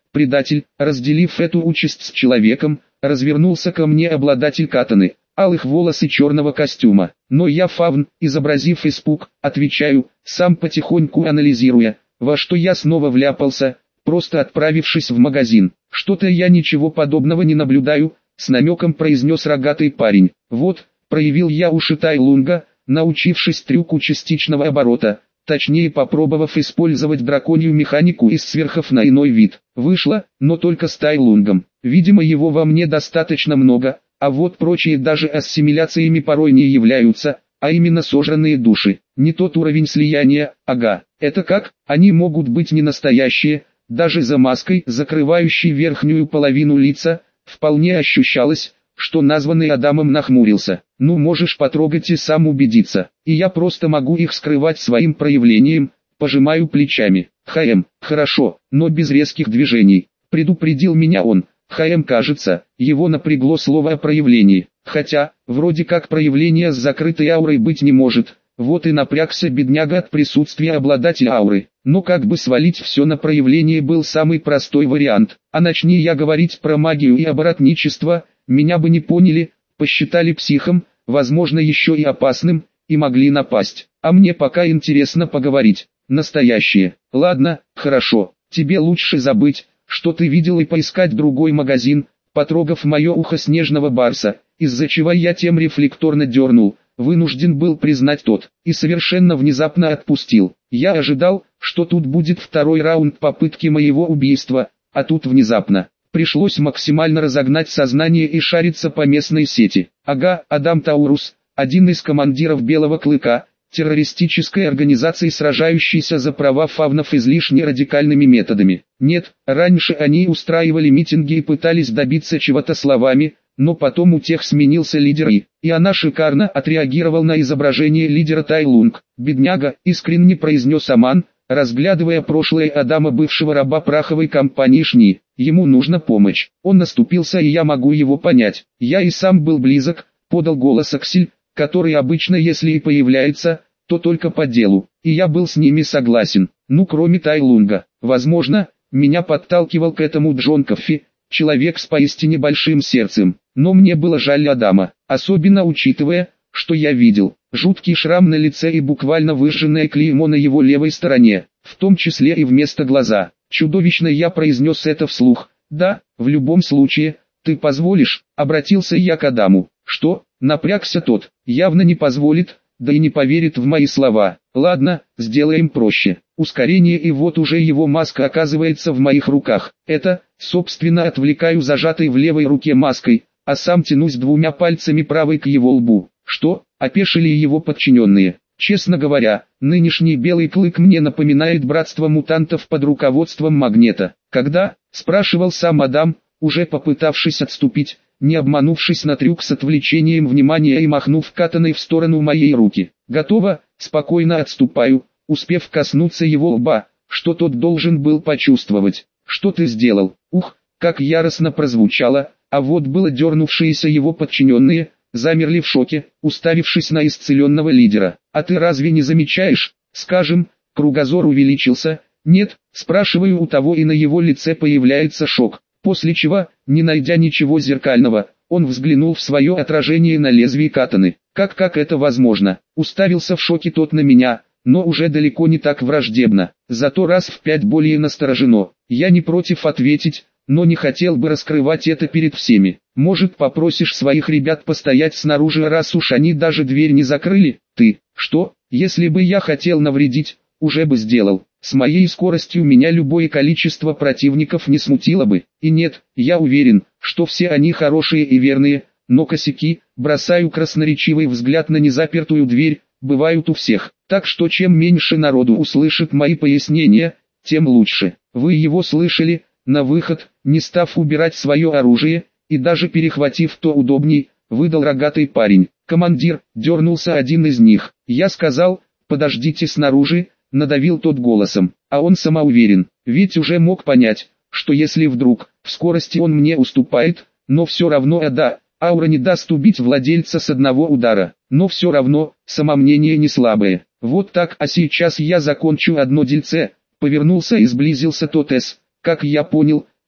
предатель, разделив эту участь с человеком, развернулся ко мне обладатель катаны, алых волос и черного костюма. Но я фавн, изобразив испуг, отвечаю, сам потихоньку анализируя, во что я снова вляпался, просто отправившись в магазин. Что-то я ничего подобного не наблюдаю, с намеком произнес рогатый парень. Вот, проявил я уши Тайлунга, научившись трюку частичного оборота, точнее попробовав использовать драконью механику из сверхов на иной вид. Вышло, но только с Тайлунгом. Видимо, его во мне достаточно много, а вот прочие даже ассимиляциями порой не являются, а именно сожранные души. Не тот уровень слияния, ага. Это как? Они могут быть не настоящие, даже за маской, закрывающей верхнюю половину лица, вполне ощущалось, что названный Адамом нахмурился. Ну можешь потрогать и сам убедиться. И я просто могу их скрывать своим проявлением, пожимаю плечами. ХМ, хорошо, но без резких движений. Предупредил меня он. ХМ, кажется, его напрягло слово о проявлении. Хотя, вроде как проявление с закрытой аурой быть не может. Вот и напрягся бедняга от присутствия обладателя ауры. Но как бы свалить все на проявление был самый простой вариант. А начни я говорить про магию и оборотничество, меня бы не поняли, посчитали психом, возможно еще и опасным, и могли напасть. А мне пока интересно поговорить. Настоящее. Ладно, хорошо, тебе лучше забыть, что ты видел, и поискать другой магазин, потрогав мое ухо снежного барса, из-за чего я тем рефлекторно дернул, вынужден был признать тот, и совершенно внезапно отпустил. Я ожидал, что тут будет второй раунд попытки моего убийства, а тут внезапно. Пришлось максимально разогнать сознание и шариться по местной сети. Ага, Адам Таурус, один из командиров Белого Клыка, террористической организации, сражающейся за права фавнов излишне радикальными методами. Нет, раньше они устраивали митинги и пытались добиться чего-то словами, но потом у тех сменился лидер и, и она шикарно отреагировал на изображение лидера Тайлунг. «Бедняга», искренне произнес Аман, разглядывая прошлое Адама, бывшего раба праховой компании Шни. «Ему нужна помощь. Он наступился, и я могу его понять. Я и сам был близок», подал голос Аксель, который обычно, если и появляется, то только по делу. И я был с ними согласен. Ну, кроме Тайлунга. Возможно, меня подталкивал к этому Джон Коффи, человек с поистине большим сердцем. Но мне было жаль Адама, особенно учитывая, что я видел. Жуткий шрам на лице и буквально выжженное клеймо на его левой стороне, в том числе и вместо глаза. Чудовищно я произнес это вслух. «Да, в любом случае, ты позволишь?» Обратился я к Адаму. «Что?» Напрягся тот. «Явно не позволит, да и не поверит в мои слова. Ладно, сделаем проще. Ускорение, и вот уже его маска оказывается в моих руках. Это, собственно, отвлекаю зажатой в левой руке маской, а сам тянусь двумя пальцами правой к его лбу. Что?» Опешили его подчиненные. Честно говоря, нынешний Белый Клык мне напоминает братство мутантов под руководством Магнета. «Когда?» – спрашивал сам Адам, уже попытавшись отступить, не обманувшись на трюк с отвлечением внимания и махнув катаной в сторону моей руки. «Готово», спокойно отступаю, успев коснуться его лба, что тот должен был почувствовать. «Что ты сделал?» Ух, как яростно прозвучало, а вот было дернувшиеся его подчиненные, замерли в шоке, уставившись на исцеленного лидера. «А ты разве не замечаешь?» Скажем, кругозор увеличился. «Нет», спрашиваю у того, и на его лице появляется шок. После чего, не найдя ничего зеркального, он взглянул в свое отражение на лезвии катаны. «Как как это возможно?» Уставился в шоке тот на меня, но уже далеко не так враждебно, зато раз в пять более насторожено. Я не против ответить, но не хотел бы раскрывать это перед всеми. «Может, попросишь своих ребят постоять снаружи, раз уж они даже дверь не закрыли?» «Ты, что? Если бы я хотел навредить, уже бы сделал. С моей скоростью меня любое количество противников не смутило бы. И нет, я уверен, что все они хорошие и верные, но косяки, бросаю красноречивый взгляд на незапертую дверь, бывают у всех. Так что чем меньше народу услышит мои пояснения, тем лучше. Вы его слышали?» На выход, не став убирать свое оружие, и даже перехватив то удобней, выдал рогатый парень. «Командир», дернулся один из них. Я сказал: «Подождите снаружи», надавил тот голосом, а он самоуверен, ведь уже мог понять, что если вдруг в скорости он мне уступает, но все равно Ада, аура не даст убить владельца с одного удара, но все равно, самомнение не слабое. Вот так, а сейчас я закончу одно дельце. Повернулся и сблизился тот с, как я понял,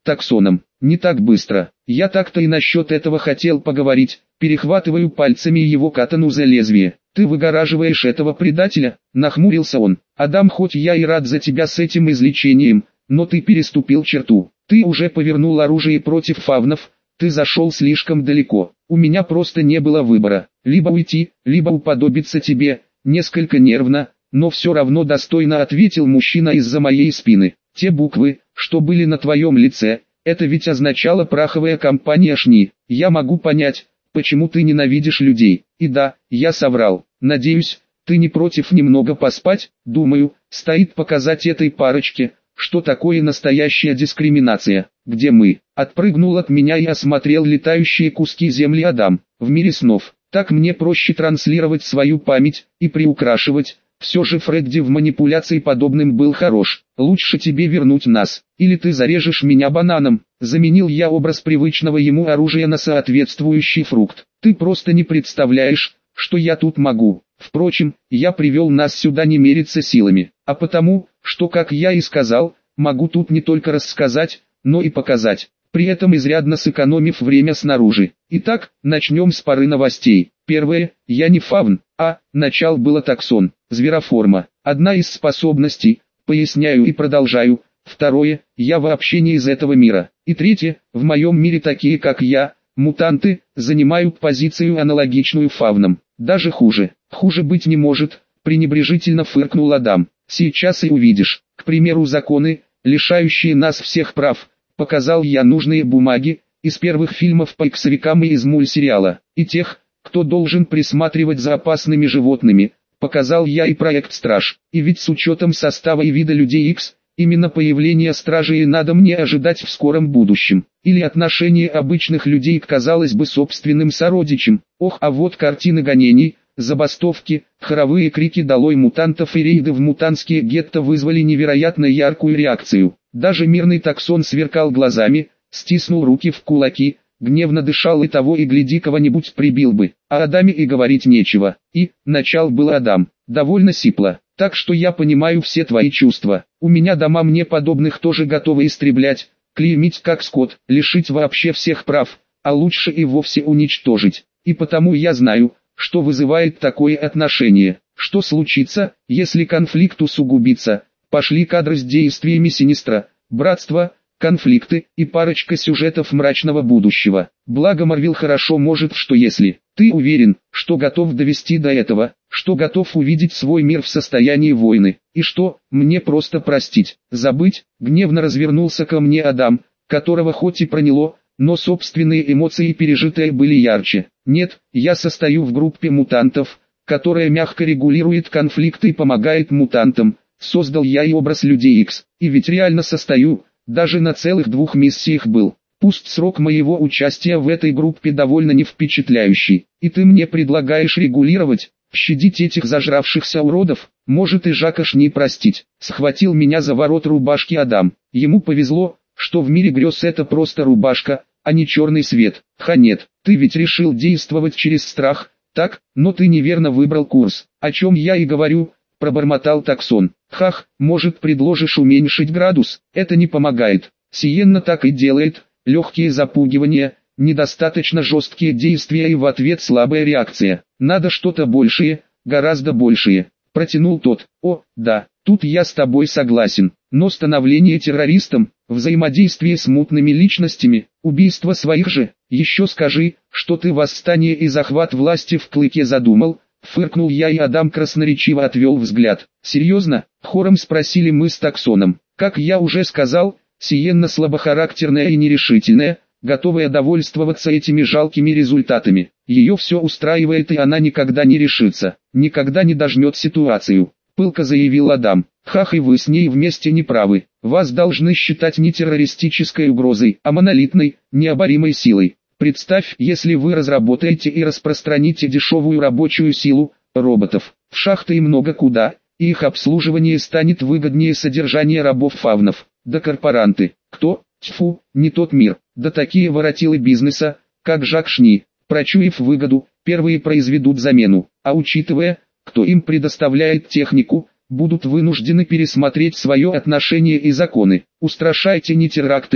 таксоном. Не так быстро. Я так-то и насчет этого хотел поговорить. Перехватываю пальцами его катану за лезвие. Ты выгораживаешь этого предателя? Нахмурился он. Адам, хоть я и рад за тебя с этим излечением, но ты переступил черту. Ты уже повернул оружие против фавнов. Ты зашел слишком далеко. У меня просто не было выбора. Либо уйти, либо уподобиться тебе. Несколько нервно, но все равно достойно ответил мужчина из-за моей спины. Те буквы, что были на твоем лице, это ведь означало праховая компания ШНИ. Я могу понять, почему ты ненавидишь людей. И да, я соврал. Надеюсь, ты не против немного поспать? Думаю, стоит показать этой парочке, что такое настоящая дискриминация. Где мы? Отпрыгнул от меня и осмотрел летающие куски земли Адам. В мире снов. Так мне проще транслировать свою память и приукрашивать. Все же Фредди в манипуляции подобным был хорош. Лучше тебе вернуть нас, или ты зарежешь меня бананом. Заменил я образ привычного ему оружия на соответствующий фрукт. Ты просто не представляешь, что я тут могу. Впрочем, я привел нас сюда не мериться силами, а потому, что, как я и сказал, могу тут не только рассказать, но и показать, при этом изрядно сэкономив время снаружи. Итак, начнем с пары новостей. Первое, я не фавн, а, начал было таксон, звероформа. Одна из способностей, поясняю и продолжаю. Второе, я вообще не из этого мира. И третье, в моем мире такие как я, мутанты, занимают позицию аналогичную фавнам. Даже хуже. Хуже быть не может, пренебрежительно фыркнул Адам. Сейчас и увидишь. К примеру, законы, лишающие нас всех прав. Показал я нужные бумаги, из первых фильмов по иксовикам и из мультсериала. И тех, кто должен присматривать за опасными животными. Показал я и проект «Страж». И ведь с учетом состава и вида людей Икс, именно появление стражей надо мне ожидать в скором будущем. Или отношение обычных людей к, казалось бы, собственным сородичам. Ох, а вот картины гонений, забастовки, хоровые крики «Долой мутантов» и рейды в мутантские гетто вызвали невероятно яркую реакцию. Даже мирный таксон сверкал глазами, стиснул руки в кулаки, гневно дышал и того и гляди кого-нибудь прибил бы. О Адаме и говорить нечего. И, начал был Адам, довольно сипло. Так что я понимаю все твои чувства. У меня дома мне подобных тоже готовы истреблять, клеймить как скот, лишить вообще всех прав, а лучше и вовсе уничтожить. И потому я знаю, что вызывает такое отношение. Что случится, если конфликт усугубится? Пошли кадры с действиями Синистра, Братства, конфликты и парочка сюжетов мрачного будущего. Благо Марвел хорошо может, что если ты уверен, что готов довести до этого, что готов увидеть свой мир в состоянии войны, и что, мне просто простить, забыть, гневно развернулся ко мне Адам, которого хоть и проняло, но собственные эмоции пережитые были ярче. Нет, я состою в группе мутантов, которая мягко регулирует конфликты и помогает мутантам. Создал я и образ людей Икс, и ведь реально состою, даже на целых двух миссиях был. Пусть срок моего участия в этой группе довольно не впечатляющий, и ты мне предлагаешь регулировать, щадить этих зажравшихся уродов, может и Жака Шни простить. Схватил меня за ворот рубашки Адам. Ему повезло, что в мире грез это просто рубашка, а не черный свет. Ха нет, ты ведь решил действовать через страх, так, но ты неверно выбрал курс, о чем я и говорю, пробормотал таксон. Хах, может предложишь уменьшить градус? Это не помогает. Сиенна так и делает, легкие запугивания, недостаточно жесткие действия и в ответ слабая реакция. Надо что-то большее, гораздо большее. Протянул тот. О, да, тут я с тобой согласен. Но становление террористом, взаимодействие с мутными личностями, убийство своих же, еще скажи, что ты восстание и захват власти в Клыке задумал. Фыркнул я и Адам красноречиво отвел взгляд. Серьезно? Хором спросили мы с таксоном. Как я уже сказал, Сиенна слабохарактерная и нерешительная, готовая довольствоваться этими жалкими результатами. Ее все устраивает и она никогда не решится, никогда не дожмет ситуацию. Пылко заявил Адам. Хах, и вы с ней вместе не правы. Вас должны считать не террористической угрозой, а монолитной, необоримой силой. Представь, если вы разработаете и распространите дешевую рабочую силу, роботов, в шахты и много куда, и их обслуживание станет выгоднее содержания рабов-фавнов. Да корпоранты, кто, тьфу, не тот мир, да такие воротилы бизнеса, как Жак Шни, прочуяв выгоду, первые произведут замену, а учитывая, кто им предоставляет технику, будут вынуждены пересмотреть свое отношение и законы. Устрашайте не терактами,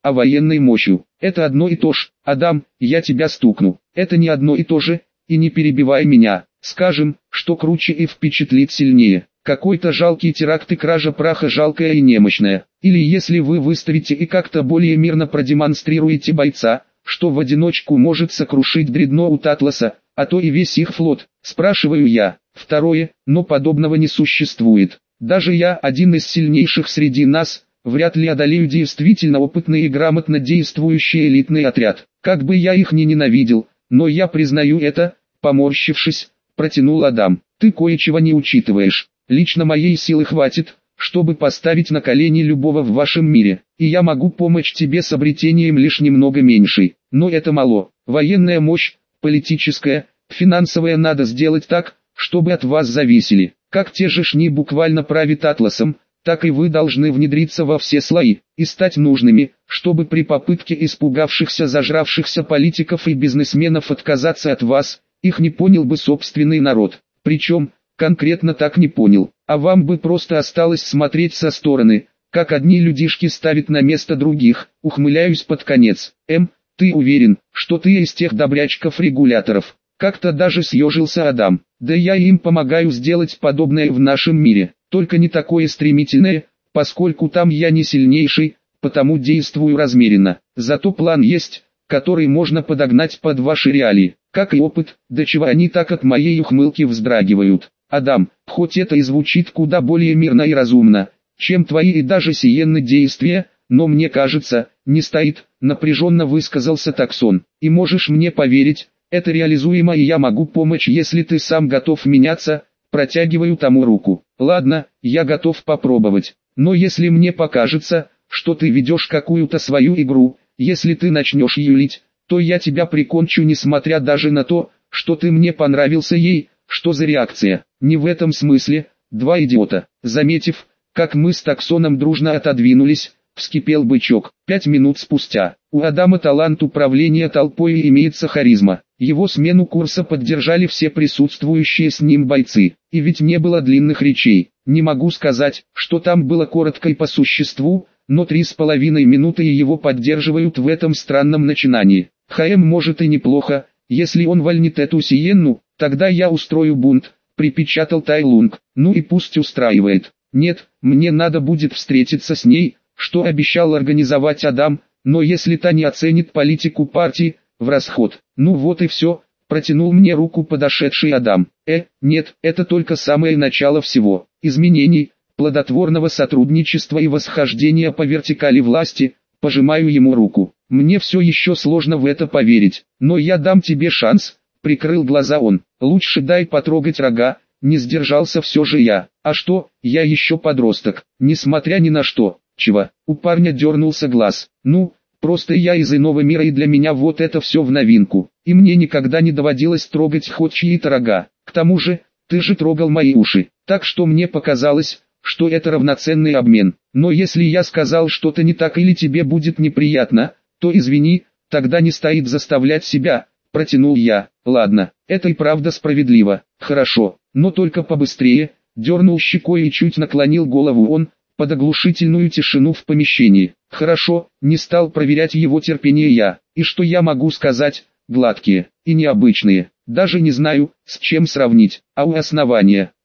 а военной мощью. Это одно и то же. Адам, я тебя стукну. Это не одно и то же, и не перебивай меня. Скажем, что круче и впечатлит сильнее. Какой-то жалкий теракт и кража праха жалкая и немощная. Или если вы выставите и как-то более мирно продемонстрируете бойца, что в одиночку может сокрушить дредноут Атласа, а то и весь их флот, спрашиваю я. Второе, но подобного не существует. Даже я, один из сильнейших среди нас, вряд ли одолею действительно опытный и грамотно действующий элитный отряд. Как бы я их ни ненавидел, но я признаю это, поморщившись, протянул Адам. Ты кое-чего не учитываешь. Лично моей силы хватит, чтобы поставить на колени любого в вашем мире, и я могу помочь тебе с обретением лишь немного меньшей. Но это мало. Военная мощь, политическая, финансовая надо сделать так, чтобы от вас зависели. Как те же шни буквально правит Атласом, так и вы должны внедриться во все слои, и стать нужными, чтобы при попытке испугавшихся зажравшихся политиков и бизнесменов отказаться от вас, их не понял бы собственный народ. Причем, конкретно так не понял, а вам бы просто осталось смотреть со стороны, как одни людишки ставят на место других, ухмыляюсь под конец. М, ты уверен, что ты из тех добрячков-регуляторов? Как-то даже съежился Адам. Да я им помогаю сделать подобное в нашем мире, только не такое стремительное, поскольку там я не сильнейший, потому действую размеренно. Зато план есть, который можно подогнать под ваши реалии, как и опыт, до чего они так от моей ухмылки вздрагивают. Адам, хоть это и звучит куда более мирно и разумно, чем твои и даже сиенны действия, но мне кажется, не стоит, напряженно высказался Таксон. И можешь мне поверить, это реализуемо и я могу помочь, если ты сам готов меняться, протягиваю тому руку. Ладно, я готов попробовать, но если мне покажется, что ты ведешь какую-то свою игру, если ты начнешь юлить, то я тебя прикончу несмотря даже на то, что ты мне понравился ей. Что за реакция? Не в этом смысле, два идиота. Заметив, как мы с Таксоном дружно отодвинулись, вскипел бычок. Пять минут спустя. У Адама талант управления толпой и имеется харизма. Его смену курса поддержали все присутствующие с ним бойцы. И ведь не было длинных речей. Не могу сказать, что там было коротко и по существу, но три с половиной минуты и его поддерживают в этом странном начинании. ХМ может и неплохо, если он вольнит эту сиенну, тогда я устрою бунт, припечатал Тайлунг. Ну и пусть устраивает. Нет, мне надо будет встретиться с ней, что обещал организовать Адам, но если та не оценит политику партии, в расход. Ну вот и все, протянул мне руку подошедший Адам. Э, нет, это только самое начало всего. Изменений, плодотворного сотрудничества и восхождения по вертикали власти, пожимаю ему руку. Мне все еще сложно в это поверить, но я дам тебе шанс, прикрыл глаза он. Лучше дай потрогать рога, не сдержался все же я. А что, я еще подросток, несмотря ни на что. Чего? У парня дернулся глаз. Ну, просто я из иного мира и для меня вот это все в новинку. И мне никогда не доводилось трогать хоть чьи-то рога. К тому же, ты же трогал мои уши. Так что мне показалось, что это равноценный обмен. Но если я сказал что-то не так или тебе будет неприятно, то извини, тогда не стоит заставлять себя, протянул я. Ладно, это и правда справедливо. Хорошо, но только побыстрее. Дернул щекой и чуть наклонил голову он, под оглушительную тишину в помещении. Хорошо, не стал проверять его терпение я. И что я могу сказать? Гладкие и необычные. Даже не знаю, с чем сравнить. А у основания